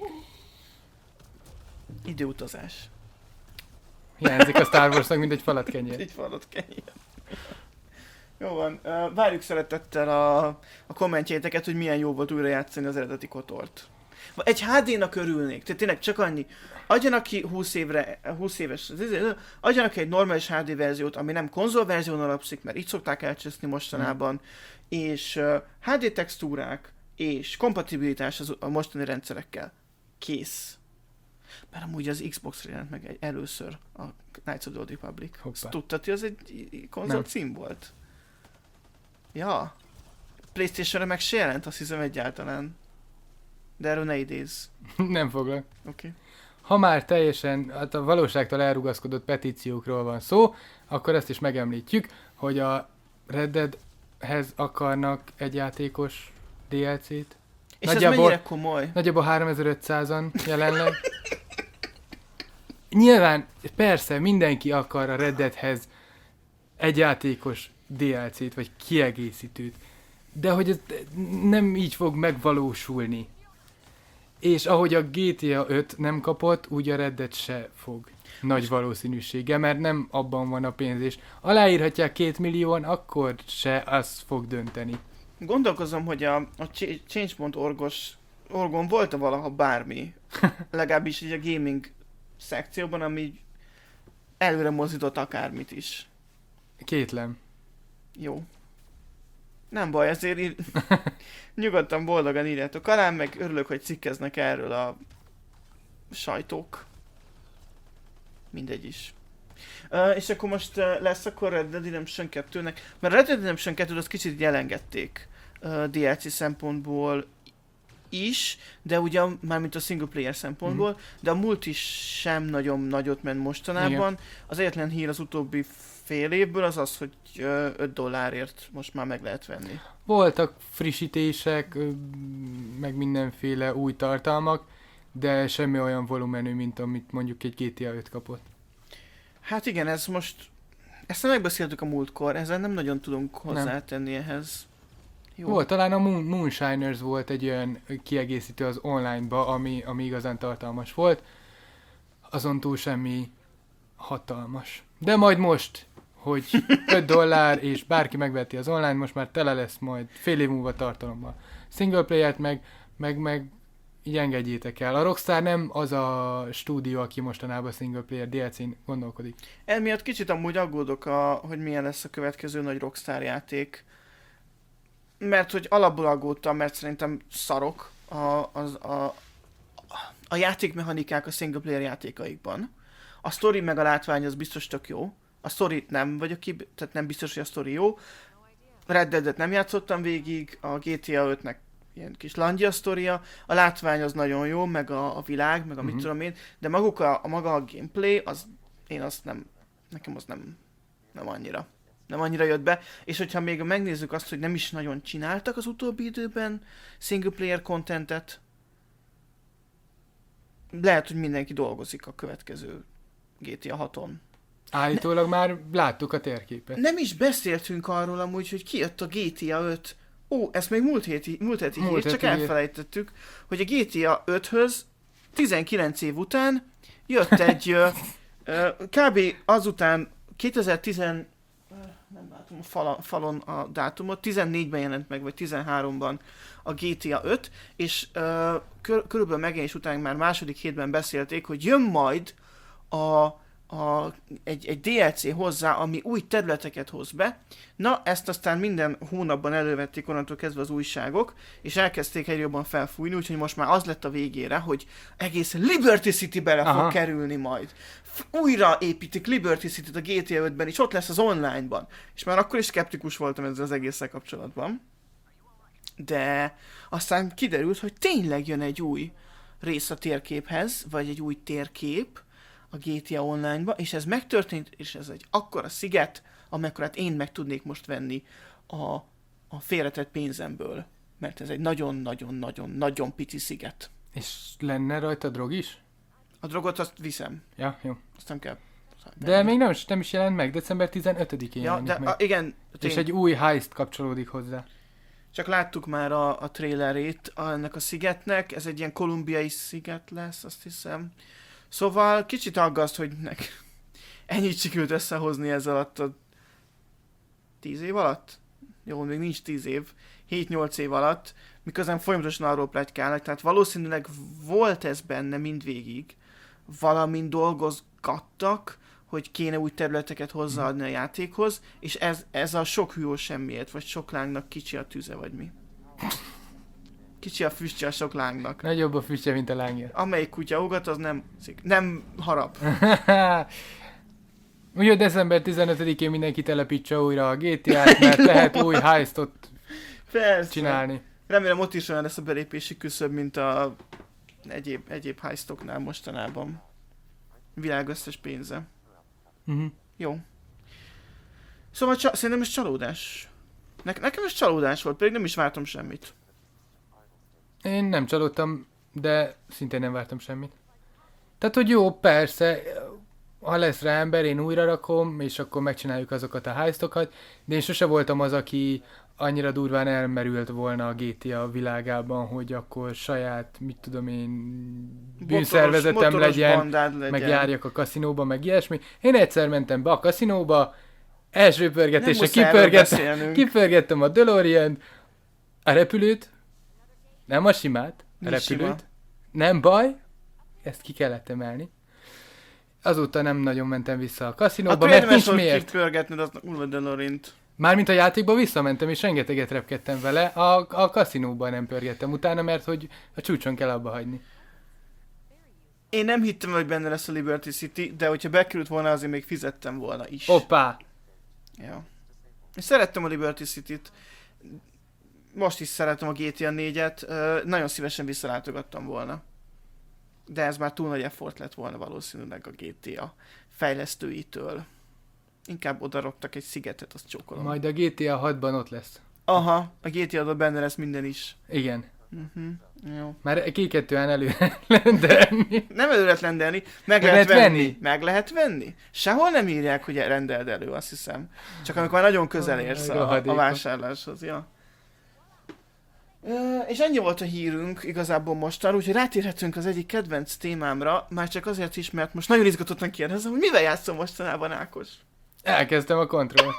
Időutazás. Hiányzik a Star Warsnak, mint egy falat kenyér. Így falott kenyér. Jó van, uh, várjuk szeretettel a, a kommentjéteket, hogy milyen jó volt újra játszani az eredeti Kotort. Egy há dé-nak örülnék, tehát tényleg csak annyi. Adjanak ki húsz évre, húsz éves, adjanak ki egy normális há dé verziót, ami nem konzolverzión alapszik, mert így szokták elcseszni mostanában, és uh, há dé textúrák és kompatibilitás az, a mostani rendszerekkel. Kész. Mert amúgy az Xbox-ra jelent meg egy, először a Knights of the Old Republic. Hoppá. Azt tudtad, hogy az egy konzol Nem. cím volt? Ja. PlayStation-re meg se jelent, azt hiszem egyáltalán. De erről ne idézz. Nem foglak. Oké. Okay. Ha már teljesen hát a valóságtól elrugaszkodott petíciókról van szó, akkor ezt is megemlítjük, hogy a Red Deadhez akarnak egy játékos dé el cét. És Nagyjából- ez mennyire komoly? Nagyjából háromezer-ötszázan jelenleg. Nyilván, persze, mindenki akar a Red Deadhez egy játékos dé el cét, vagy kiegészítőt. De hogy ez nem így fog megvalósulni. És ahogy a gé té á öt nem kapott, úgy a Red Dead se fog. Nagy valószínűsége, mert nem abban van a pénz, és aláírhatják két millióan, akkor se az fog dönteni. Gondolkozom, hogy a, a change pont org-os orgon volt-e valaha bármi, legalábbis így a gaming szekcióban, ami előre mozdított akármit is. Kétlem. Jó. Nem baj, ezért ír... nyugodtan, boldogan írjátok alá, meg örülök, hogy cikkeznek erről a sajtók. Mindegy is. Uh, és akkor most uh, lesz akkor Red Dead Redemption kettőnek, mert a Red Dead Redemption kettőt az kicsit jelengedték uh, dé el cé szempontból is, de ugye mármint a single player szempontból, mm. de a multi sem nagyon nagyot ment mostanában. Igen. Az egyetlen hír az utóbbi fél évből az az, hogy uh, öt dollárért most már meg lehet venni. Voltak frissítések, ö, meg mindenféle új tartalmak, de semmi olyan volumenű, mint amit mondjuk egy gé té á öt kapott. Hát igen, ez most... Ezt nem megbeszéltük a múltkor, ezzel nem nagyon tudunk hozzátenni nem. ehhez. Jó. Volt, talán a Moon, Moonshiners volt egy olyan kiegészítő az online-ba, ami, ami igazán tartalmas volt. Azon túl semmi hatalmas. De majd most, hogy öt dollár, és bárki megveti az online, most már tele lesz majd fél év múlva tartalommal. Single player-t meg, meg, meg így engedjétek el. A Rockstar nem az a stúdió, aki mostanában single player dé el cén gondolkodik. Emiatt kicsit amúgy aggódok, a, hogy milyen lesz a következő nagy Rockstar játék. Mert hogy alapból aggódtam, mert szerintem szarok a, az, a, a játékmechanikák a single player játékaikban. A sztori meg a látvány az biztos tök jó. A sztorit nem vagyok ki, tehát nem biztos, hogy a sztori jó. Red Dead-et nem játszottam végig, a gé té á ötnek ilyen kis langyia sztoria, a látvány az nagyon jó, meg a, a világ, meg a mit Mhm. tudom én, de maguk a, a maga a gameplay, az én azt nem, nekem az nem, nem annyira. Nem annyira jött be, és hogyha még megnézzük azt, hogy nem is nagyon csináltak az utóbbi időben single player contentet, lehet, hogy mindenki dolgozik a következő gé té á haton. Állítólag már láttuk a térképet. Nem is beszéltünk arról amúgy, hogy kijött a gé té á öt. Ó, ezt még múlt héti, múlt heti Múlt hét, csak heti hét. elfelejtettük, hogy a gé té á öthöz tizenkilenc év után jött egy ö, ö, kb. Azután kétezer-tíz nem látom a falon, falon a dátumot, tizennégyben jelent meg, vagy tizenháromban a gé té á öt, és ö, kör, körülbelül megjelenés után már második hétben beszélték, hogy jön majd a A, egy, egy dé el cé hozzá, ami új területeket hoz be. Na, ezt aztán minden hónapban elővették onnantól kezdve az újságok, és elkezdték egyre jobban felfújni, úgyhogy most már az lett a végére, hogy egész Liberty City bele Aha. fog kerülni majd. F- újra építik Liberty City-t a gé té á ötben, és ott lesz az online-ban. És már akkor is szkeptikus voltam ezzel az egésszel kapcsolatban. De aztán kiderült, hogy tényleg jön egy új rész a térképhez, vagy egy új térkép, a gé té á Online-ba, és ez megtörtént, és ez egy akkora sziget, amekkorát én meg tudnék most venni a, a félretett pénzemből. Mert ez egy nagyon-nagyon-nagyon-nagyon pici sziget. És lenne rajta drog is? A drogot azt viszem, Ja, jó. azt nem kell. De még nem is, nem is jelent meg, december tizenötödikén Ja, jelenik de meg. a, igen, tény, És egy új heist kapcsolódik hozzá. csak láttuk már a, a trailerét ennek a szigetnek, ez egy ilyen kolumbiai sziget lesz, azt hiszem. Szóval kicsit aggaszt, hogy nek ennyit sikerült összehozni ez alatt a tíz év alatt? Jó, még nincs tíz év. hét-nyolc év alatt, miközben folyamatosan arról pletykálnak, tehát valószínűleg volt ez benne mindvégig. Valamint dolgozgattak, hogy kéne új területeket hozzáadni a játékhoz, és ez, ez a sok hűó semmiért, vagy sok lángnak kicsi a tüze, vagy mi. Kicsi a füstje a sok lángnak. Nagyobb a füstje, mint a lángja. Amelyik kutya ugat, az nem, nem harap. Úgyhogy december tizenötödikén mindenki telepítse újra a gé té á-t, mert lehet új heistot Persze. csinálni. Remélem ott is olyan lesz a belépési küszöb, mint a egyéb, egyéb heistoknál mostanában. Világ összes pénze. Uh-huh. Jó. Szóval csa- szerintem ez csalódás. Ne- nekem ez csalódás volt, pedig nem is vártam semmit. Én nem csalódtam, de szintén nem vártam semmit. Tehát, hogy jó, persze, ha lesz rá ember, én újra rakom, és akkor megcsináljuk azokat a heistokat, de én sose voltam az, aki annyira durván elmerült volna a gé té á világában, hogy akkor saját, mit tudom én, bűnszervezetem Motoros- motoros legyen, bandád legyen. meg járjak a kaszinóba, meg ilyesmi. Én egyszer mentem be a kaszinóba, első Nem pörgetésre muszáj erről kipörgettem, beszélnünk. kipörgettem a DeLorean, a repülőt, nem a simát, a Nincs repülőt. sima. Nem baj, ezt ki kellett emelni. Azóta nem nagyon mentem vissza a kaszinóba, Akkor mert érdemes nincs volt miért. kipörgetned az Ulva Delorint. Mármint a játékba visszamentem, és rengeteget repkedtem vele, a, a kaszinóban nem pörgettem utána, mert hogy a csúcson kell abba hagyni. Én nem hittem, hogy benne lesz a Liberty City, de hogyha bekerült volna, azért még fizettem volna is. Hoppá! Ja. Én szerettem a Liberty City-t. Most is szeretem a gé té á négyet. Ö, nagyon szívesen visszalátogattam volna. De ez már túl nagy effort lett volna valószínűleg a gé té á fejlesztőitől. Inkább odaraktak egy szigetet, azt csókolom. Majd a gé té á hatban ott lesz. Aha, a gé té á-ban benne lesz minden is. Igen. Uh-huh. Jó. Már kékettően elő rendelni. Nem elő lehet rendelni, meg, Meg lehet, lehet venni. venni. Meg lehet venni. Sehol nem írják, hogy rendeld elő, azt hiszem. Csak amikor már nagyon közel érsz a, a Rohadékok. vásárláshoz. Ja. Ö, és ennyi volt a hírünk igazából mostan, úgyhogy rátérhetünk az egyik kedvenc témámra, már csak azért is, mert most nagyon izgatottan kérdezem, hogy mivel játszom mostanában, Ákos? Elkezdtem a kontrollt.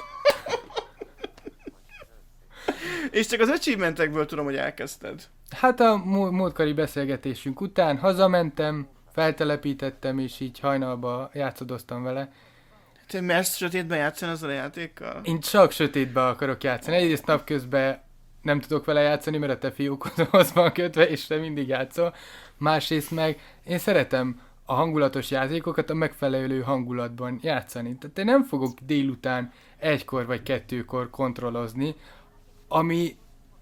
És csak az achievementekből tudom, hogy elkezdted. Hát a mú- múltkori beszélgetésünk után hazamentem, feltelepítettem, és így hajnalba játszodoztam vele. Te mersz sötétben játszani ezzel a játékkal? Én csak sötétbe akarok játszani. Egyrészt napközben nem tudok vele játszani, mert a te fiúkodhoz van kötve, és te mindig játszol. Másrészt meg én szeretem a hangulatos játékokat a megfelelő hangulatban játszani. Tehát én nem fogok délután egykor vagy kettőkor kontrollozni, ami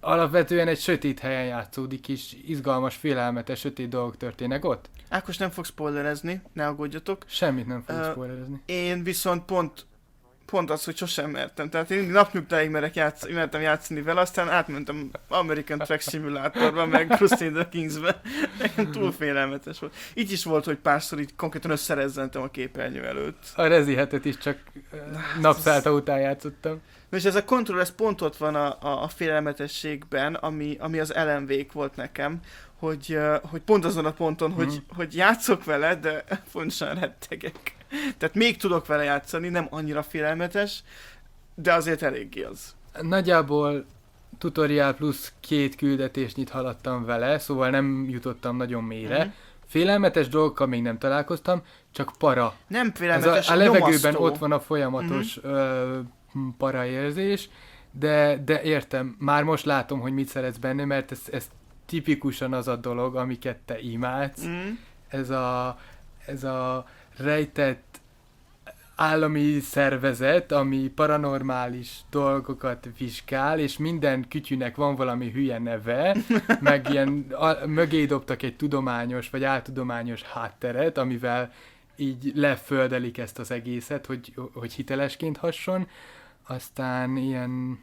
alapvetően egy sötét helyen játszódik, és izgalmas, félelmetes, sötét dolgok történnek ott. Ákos nem fog spoilerezni, ne aggódjatok. Semmit nem fogok Ö, spoilerezni. Én viszont pont, pont az, hogy sosem mertem. Tehát én napnyugtáig merek játsz, mertem játszani vele, aztán átmentem American Truck Simulatorba, meg Crusader Kingsbe. Nekem túl félelmetes volt. Így is volt, hogy párszor így konkrétan összerezzentem a képernyő előtt. A Rezi hetet is csak napszálta után játszottam. És ez a kontroll, ez pont ott van a, a, a félelmetességben, ami, ami az Alan Wake volt nekem, hogy, uh, hogy pont azon a ponton, mm. hogy, hogy játszok vele, de fontosan rettegek. Tehát még tudok vele játszani, nem annyira félelmetes, de azért eléggé az. Nagyjából tutorial plusz két küldetésnyit haladtam vele, szóval nem jutottam nagyon mélyre. Mm. Félelmetes dolgokkal még nem találkoztam, csak para. Nem félelmetes, a, a levegőben nyomasztó. ott van a folyamatos mm. ö, paraérzés, de, de értem, már most látom, hogy mit szeretsz benne, mert ez, ez tipikusan az a dolog, amiket te imádsz. Mm. Ez a, ez a rejtett állami szervezet, ami paranormális dolgokat vizsgál, és minden kütyűnek van valami hülye neve, meg ilyen a, mögé dobtak egy tudományos vagy áltudományos hátteret, amivel így leföldelik ezt az egészet, hogy, hogy hitelesként hasson. Aztán ilyen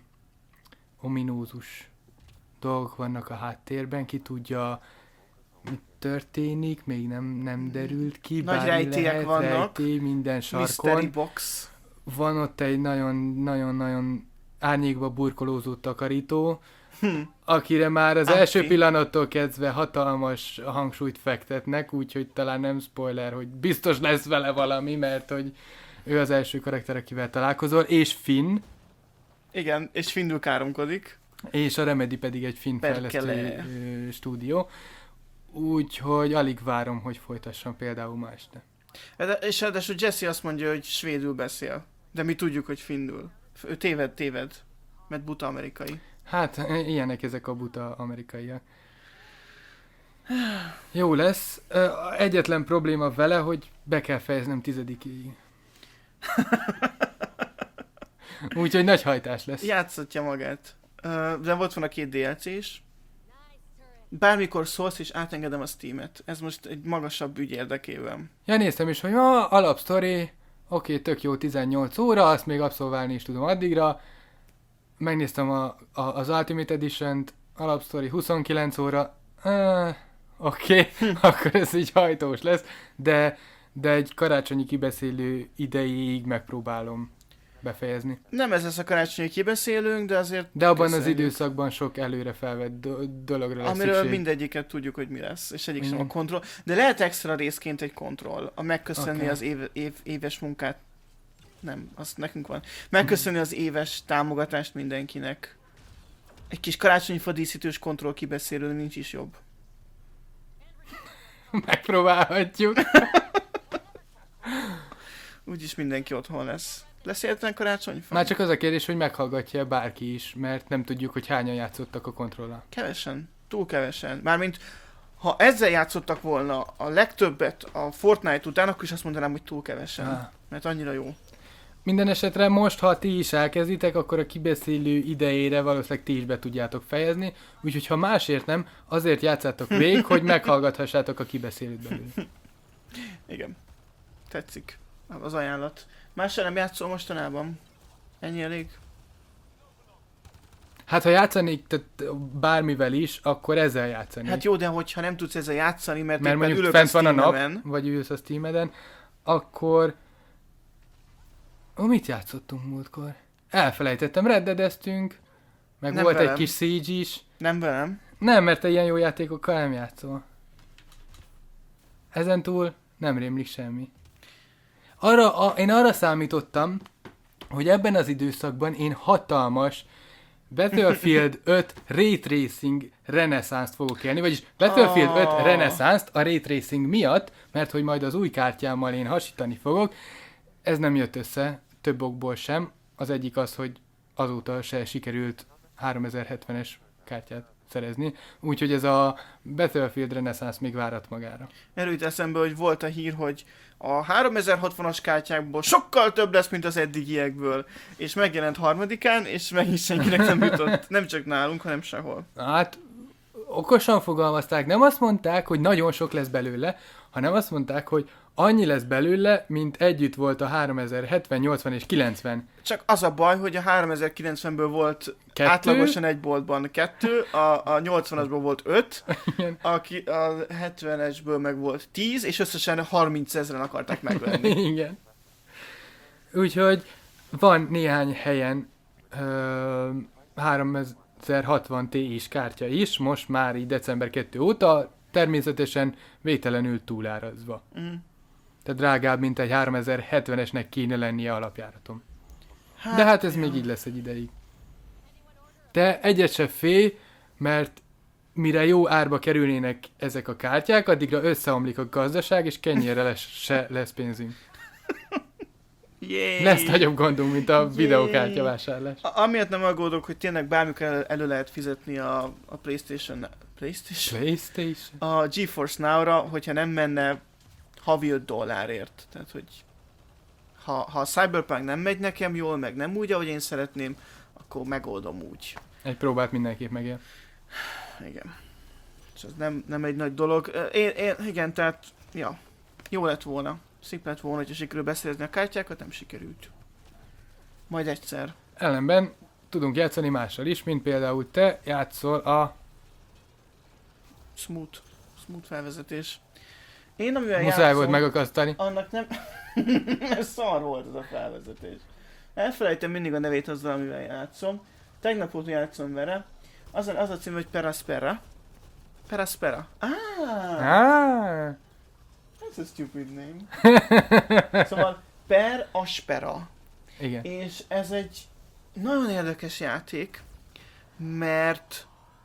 ominózus dolgok vannak a háttérben, ki tudja, mit történik, még nem, nem derült ki. Nagy rejtélyek lehet, vannak. Rejtély minden sarkon. Mystery box. Van ott egy nagyon-nagyon árnyékba burkolózó takarító, hm. akire már az Aki. első pillanattól kezdve hatalmas hangsúlyt fektetnek, úgyhogy talán nem spoiler, hogy biztos lesz vele valami, mert hogy ő az első karakter, akivel találkozol, és Finn. Igen, és Finnül káromkodik. És a Remedy pedig egy Finn fejlesztő stúdió. Úgyhogy alig várom, hogy folytassam például ma este. De, és ráadásul Jesse azt mondja, hogy svédül beszél. De mi tudjuk, hogy finnül. Ő téved, téved. Mert buta amerikai. Hát, ilyenek ezek a buta amerikaiak. Jó lesz. Egyetlen probléma vele, hogy be kell fejeznem tizedikig. Úgyhogy nagy hajtás lesz. Játszatja magát. De volt van a két dé el cé is. Bármikor szólsz, és átengedem a Steam-et. Ez most egy magasabb ügy érdekében. Ja, néztem is, hogy ah, alapsztori, oké, tök jó, tizennyolc óra, azt még abszolválni is tudom addigra. Megnéztem a, a, az Ultimate Edition-t, alapsztori huszonkilenc óra, ah, oké, akkor ez így hajtós lesz, de, de egy karácsonyi kibeszélő idejéig megpróbálom befejezni. Nem ez lesz a karácsonyi kibeszélőnk, de azért... De abban az időszakban sok előre felvett do- dologra lesz Amiről szükség. mindegyiket tudjuk, hogy mi lesz, és egyik sem a kontroll. De lehet extra részként egy kontroll, a megköszönni okay. az év, év, éves munkát. Nem, az nekünk van. Megköszönni az éves támogatást mindenkinek. Egy kis karácsonyi díszítős kontroll kibeszélő nincs is jobb. Megpróbálhatjuk. Úgyis mindenki otthon lesz. Lesz értelen karácsonyfa? Már csak az a kérdés, hogy meghallgatja bárki is, mert nem tudjuk, hogy hányan játszottak a kontrollal. Kevesen. Túl kevesen. Mármint, ha ezzel játszottak volna a legtöbbet a Fortnite után, akkor is azt mondanám, hogy túl kevesen. Ah. Mert annyira jó. Minden esetre most, ha ti is elkezditek, akkor a kibeszélő idejére valószínűleg ti is be tudjátok fejezni, úgyhogy ha másért nem, azért játszátok végig, hogy meghallgathassátok a kibeszélőt belül. Igen. Tetszik az ajánlat. Mással nem játszol mostanában? Ennyi elég? Hát ha játszanék tehát bármivel is, akkor ezzel játszani. Hát jó, de hogyha nem tudsz ezzel játszani, mert, mert éppen mondjuk ülök fent a van a nap, Steam-en, vagy ülsz a Steam-eden, akkor... Ó, mit játszottunk múltkor? Elfelejtettem, reddedeztünk, meg nem volt velem. Egy kis Siege is. Nem velem? Nem, mert te ilyen jó játékokkal nem játszol. Ezentúl nem rémlik semmi. Arra, a, én arra számítottam, hogy ebben az időszakban én hatalmas Battlefield öt Ray Tracing reneszánszt fogok élni, vagyis Battlefield oh. öt reneszánszt a Ray Tracing miatt, mert hogy majd az új kártyámmal én hasítani fogok. Ez nem jött össze, több okból sem. Az egyik az, hogy azóta se sikerült háromezer hetvenes kártyát szerezni. Úgyhogy ez a Battlefield Renaissance még várat magára. Erről jut eszembe, hogy volt a hír, hogy a háromezer-hatvanas kártyákból sokkal több lesz, mint az eddigiekből. És megjelent harmadikán, és megint senkinek nem jutott. Nem csak nálunk, hanem sehol. Hát okosan fogalmazták, nem azt mondták, hogy nagyon sok lesz belőle, hanem azt mondták, hogy annyi lesz belőle, mint együtt volt a háromezer-hetven, nyolcvan és kilencven. Csak az a baj, hogy a háromezer-kilencvenből volt Kettő? átlagosan egy boltban kettő, a, a nyolcvanasból volt öt, a, ki, a hetvenesből meg volt tíz, és összesen harmincezren akarták megvenni. Igen. Úgyhogy van néhány helyen ö, háromezer-hatvan Ti-s kártya is, most már így december kettő óta, természetesen végtelenül túlárazva. Mm. Tehát drágább, mint egy háromezer-hetvenesnek kéne lennie alapjáraton. Hát, De hát ez ja. még így lesz egy ideig. De egyet se félj, mert mire jó árba kerülnének ezek a kártyák, addigra összeomlik a gazdaság, és kenyérre lesz, se lesz pénzünk. Yay. Lesz nagyobb gondunk, mint a Yay. videókártya vásárlás. A- Amiatt nem aggódok, hogy tényleg bármikor elő, elő lehet fizetni a, a PlayStation... PlayStation? PlayStation? A GeForce Now-ra, hogyha nem menne havi öt dollárért. Tehát, hogy ha, ha a Cyberpunk nem megy nekem jól, meg nem úgy, ahogy én szeretném, akkor megoldom úgy. Egy próbát mindenképp megér. Igen. És ez nem, nem egy nagy dolog. Én, én, igen, tehát, ja, jó lett volna. Szép lett volna, hogyha sikerül beszerezni a kártyákat, nem sikerült. Majd egyszer. Ellenben tudunk játszani mással is, mint például te játszol a... Smooth. Smooth felvezetés. Én amivel Muszáj játszom, volt megakasztani. annak nem... Ez szar volt ez a felvezetés. Elfelejtem mindig a nevét azzal, amivel játszom. Tegnap óta játszom vele. Az a, az a cím, hogy Peraspera. Peraspera. Ah! Ah, That's a stupid name. Szóval Per Aspera. igen. És ez egy nagyon érdekes játék, mert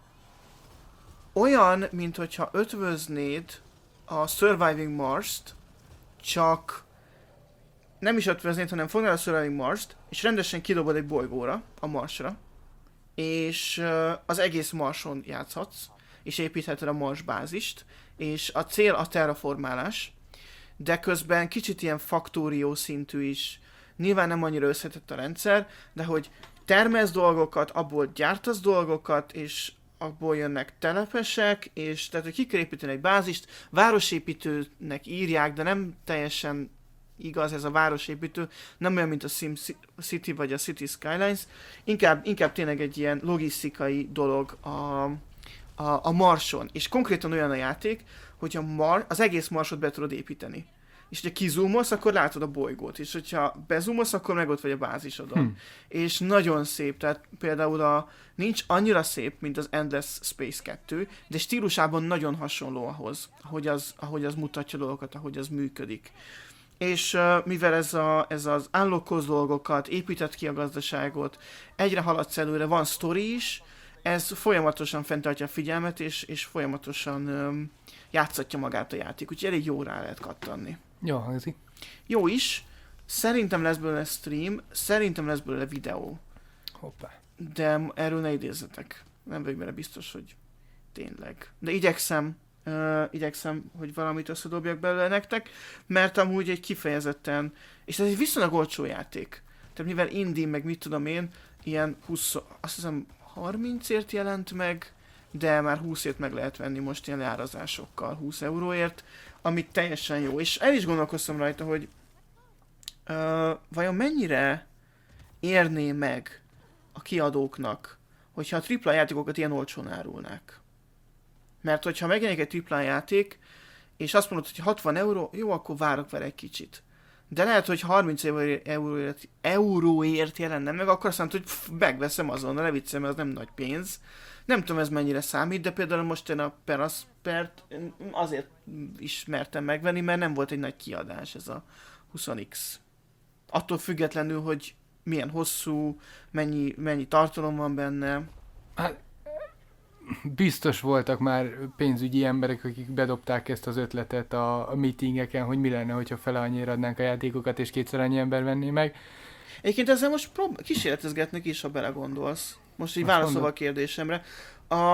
olyan, mint hogyha ötvöznéd a Surviving Mars-t, csak nem is ötvöznéd, hanem fognád a Surviving Mars-t, és rendesen kidobod egy bolygóra, a Marsra, és uh, az egész Marson játszhatsz, és építheted a Mars bázist, és a cél a terraformálás, de közben kicsit ilyen faktórió szintű is. Nyilván nem annyira összetett a rendszer, de hogy termelsz dolgokat, abból gyártasz dolgokat, és abból jönnek telepesek, és tehát, hogy ki kell építeni egy bázist, városépítőnek írják, de nem teljesen igaz ez a városépítő, nem olyan, mint a Sim City vagy a City Skylines, inkább, inkább tényleg egy ilyen logisztikai dolog a, a, a Marson, és konkrétan olyan a játék, hogy a Mar, az egész Marsot be tudod építeni. És hogyha kizoomolsz, akkor látod a bolygót, és hogyha bezoomolsz, akkor meg ott vagy a bázisodon. Hmm. És nagyon szép, tehát például a, nincs annyira szép, mint az Endless Space kettő, de stílusában nagyon hasonló ahhoz, ahogy az, ahogy az mutatja dolgokat, ahogy az működik. És uh, mivel ez, a, ez az unlockoz dolgokat, épített ki a gazdaságot, egyre haladsz előre, van sztori is, ez folyamatosan fenntartja a figyelmet, és, és folyamatosan um, játszatja magát a játék, úgyhogy elég jó rá lehet kattanni. Jó hangzik. Jó is, szerintem lesz belőle stream, szerintem lesz belőle videó, Hoppá. de erről ne idézzetek, nem vagyok benne biztos, hogy tényleg. De igyekszem, uh, igyekszem, hogy valamit összedobjak belőle nektek, mert amúgy egy kifejezetten, és ez egy viszonylag olcsó játék. Tehát mivel indie, meg mit tudom én, ilyen húsz, azt hiszem harmincért jelent meg, de már húszért meg lehet venni most ilyen leárazásokkal, húsz euróért, ami teljesen jó. És el is gondolkoztam rajta, hogy uh, vajon mennyire érné meg a kiadóknak, hogyha a tripla játékokat ilyen olcsón árulnák. Mert hogyha megjelenik egy tripla játék, és azt mondod, hogy hatvan euró, jó, akkor várok vele egy kicsit. De lehet, hogy harminc euróért, euróért jelenne meg, akkor azt mondod, hogy pff, megveszem azonnal, leviccem, mert az nem nagy pénz. Nem tudom, ez mennyire számít, de például most én a Peraspert azért is mertem megvenni, mert nem volt egy nagy kiadás ez a húsz x. Attól függetlenül, hogy milyen hosszú, mennyi, mennyi tartalom van benne. Hát, biztos voltak már pénzügyi emberek, akik bedobták ezt az ötletet a, a meetingeken, hogy mi lenne, hogyha fele annyira adnánk a játékokat, és kétszer annyi ember venné meg. Egyébként ezzel most prób- kísérletezgetnek is, ha belegondolsz. Most így Azt válaszolva mondod? a kérdésemre. A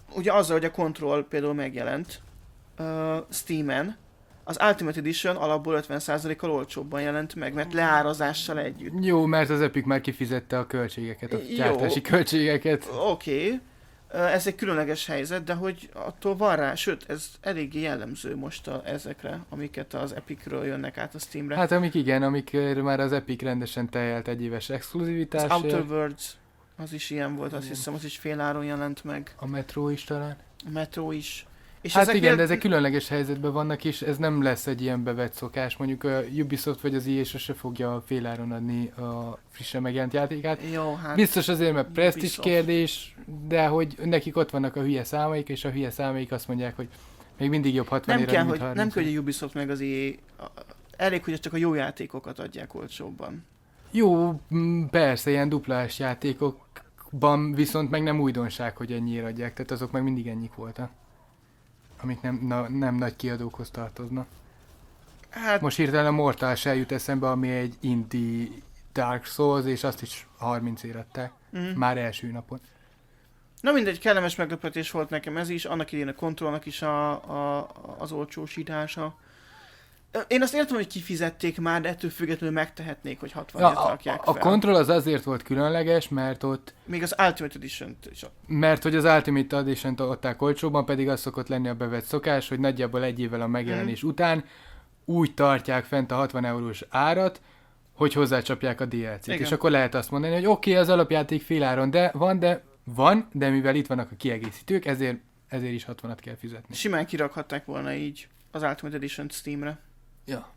ugye azzal, hogy a Control például megjelent uh, Steamen, az Ultimate Edition alapból ötven százalékkal olcsóbban jelent meg, mert leárazással együtt. Jó, mert az Epic már kifizette a költségeket, a Jó. gyártási költségeket. Oké, okay. Ez egy különleges helyzet, de hogy attól van rá, sőt, ez eléggé jellemző most a, ezekre, amiket az Epicről jönnek át a Steamre. Hát amik igen, amik már az Epic rendesen teljelt egy éves exkluzivitásért. Az Outer Worlds, az is ilyen volt, azt Igen. hiszem, az is féláron jelent meg. A Metro is talán. A Metro is. És Hát ezeknél... igen, de ezek különleges helyzetben vannak, és ez nem lesz egy ilyen bevett szokás. Mondjuk a Ubisoft vagy az í á sose fogja féláron adni a frissen megjelent játékát. Jó, hát... Biztos azért, mert presztízs Ubisoft. kérdés, de hogy nekik ott vannak a hülye számaik, és a hülye számaik azt mondják, hogy még mindig jobb hatvan Nem ér, kell, mint hogy, harminc. nem kell, hogy a Ubisoft meg az í á... Elég, hogy csak a jó játékokat adják olcsóbban. Jó, mm, persze, ilyen duplás játékokban viszont meg nem újdonság, hogy ennyire adják, tehát azok meg mindig ennyik voltak. Amik nem, na, nem nagy kiadókhoz tartoznak. Hát... Most hirtelen a Mortal se jut eszembe, ami egy indie Dark Souls, és azt is harminc ér adták. Mm. Már első napon. Na mindegy, kellemes meglepetés volt nekem ez is, annak idején a Controlnak is a, a, az olcsósítása. Én azt értem, hogy kifizették már, de ettől függetlenül megtehetnék, hogy hatvanért Ja, a, rakják a fel. Control az azért volt különleges, mert ott Még az Ultimate Edition-t is. a- mert hogy az Ultimate Edition-t adták olcsóban, pedig az szokott lenni a bevett szokás, hogy nagyjából egy évvel a megjelenés Mm. után úgy tartják fent a hatvan eurós árat, hogy hozzácsapják a dé el cét. Igen. És akkor lehet azt mondani, hogy oké, okay, az alapjáték féláron, de van, de van, de mivel itt vannak a kiegészítők, ezért, ezért is hatvanat kell fizetni. Simán kirakhatták volna így az Ultimate Edition-t Steamre. Ja.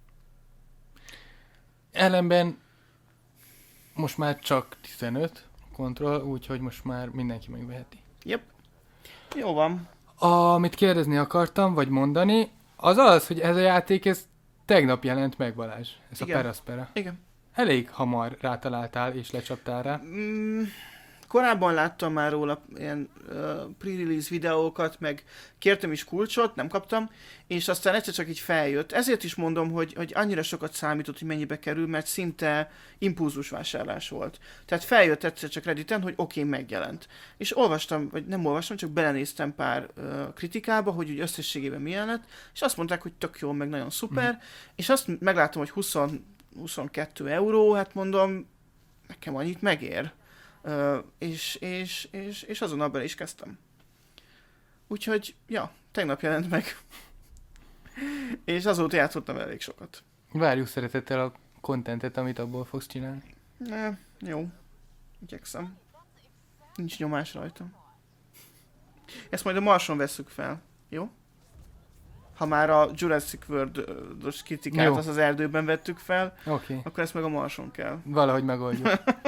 Ellenben most már csak tizenöt Control, úgyhogy most már mindenki megveheti. Yep. Jó van. Amit kérdezni akartam, vagy mondani, az az, hogy ez a játék, ez tegnap jelent meg, Balázs. Ez Igen. a Peraspera. Igen. Elég hamar rátaláltál és lecsaptál rá. Mm, korábban láttam már róla ilyen uh, pre-release videókat, meg kértem is kulcsot, nem kaptam, és aztán egyszer csak így feljött. Ezért is mondom, hogy, hogy annyira sokat számított, hogy mennyibe kerül, mert szinte impulzus vásárlás volt. Tehát feljött egyszer csak Redditen, hogy oké, okay, megjelent. És olvastam, vagy nem olvastam, csak belenéztem pár uh, kritikába, hogy úgy összességében milyen lett, és azt mondták, hogy tök jó, meg nagyon szuper, mm. és azt meglátom, hogy húsz huszonkettő euró, hát mondom, nekem annyit megér. Uh, és, és, és, és azonnal bele is kezdtem. Úgyhogy, ja, tegnap jelent meg. És azóta játszottam elég sokat. Várjuk szeretettel a contentet, amit abból fogsz csinálni. Ne, jó. Igyekszem. Nincs nyomás rajtam. Ezt majd a Marson vesszük fel, jó? Ha már a Jurassic World-os kritikát Jó. az az erdőben vettük fel, Oké, okay. akkor ezt meg a Marson kell. Valahogy megoldjuk.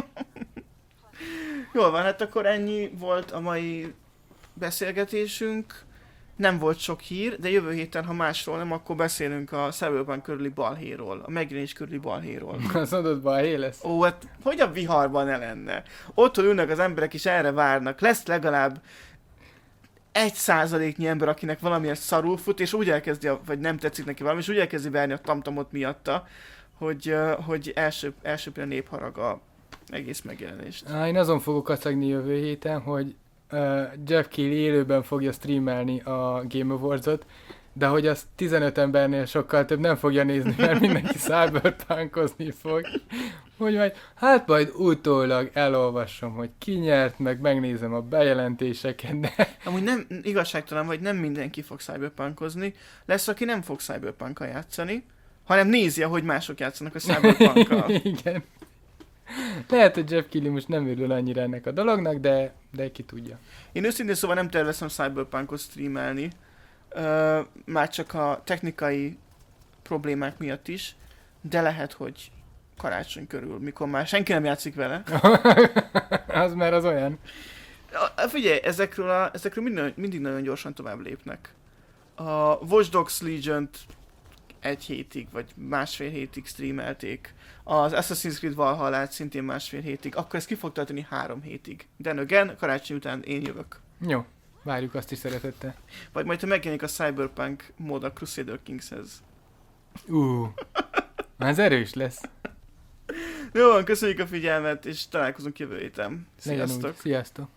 Jól van, hát akkor ennyi volt a mai beszélgetésünk. Nem volt sok hír, de jövő héten, ha másról nem, akkor beszélünk a Cyberpunk körüli balhéról, a megjelenés körüli balhéról. Az adott balhé lesz. Ó, hát hogy a viharban ne lenne? Otthon ülnek az emberek is erre várnak. Lesz legalább egy százaléknyi ember, akinek valamiért szarul fut, és úgy elkezdi, a, vagy nem tetszik neki valami, és úgy elkezdi verni a tamtamot miatta, hogy, uh, hogy első, elsőbb a népharag a egész megjelenést. Á, én azon fogok kacagni jövő héten, hogy uh, Jeff Keighley élőben fogja streamelni a Game Awards-ot, de hogy azt tizenöt embernél sokkal több nem fogja nézni, mert mindenki cyberpunkozni fog. Hogy majd, hát majd utólag elolvasom, hogy ki nyert, meg megnézem a bejelentéseket, de... Amúgy nem, igazságtalan vagy, nem mindenki fog cyberpunkozni. Lesz, aki nem fog cyberpunkkal játszani, hanem nézi, hogy mások játszanak a cyberpunkkal. Igen. Lehet, hogy Jeff Keighley most nem örül annyira ennek a dolognak, de, de ki tudja. Én őszintén szóval nem tervezem cyberpunkot streamelni, uh, már csak a technikai problémák miatt is, de lehet, hogy karácsony körül, mikor már senki nem játszik vele. Az már az olyan. A, figyelj, ezekről, a, ezekről mindig, mindig nagyon gyorsan tovább lépnek. A Watch Dogs Legion-t egy hétig, vagy másfél hétig streamelték. Az Assassin's Creed Valhalla-t szintén másfél hétig. Akkor ez ki fog tartani három hétig. De again, karácsony után én jövök. Jó, várjuk azt is szeretettel. Vagy majd, ha megjelenik a Cyberpunk mód a Crusader Kingshez. Uh, ez erős lesz. Jó van, köszönjük a figyelmet, és találkozunk jövő héten. Legyen úgy. Sziasztok! Sziasztok!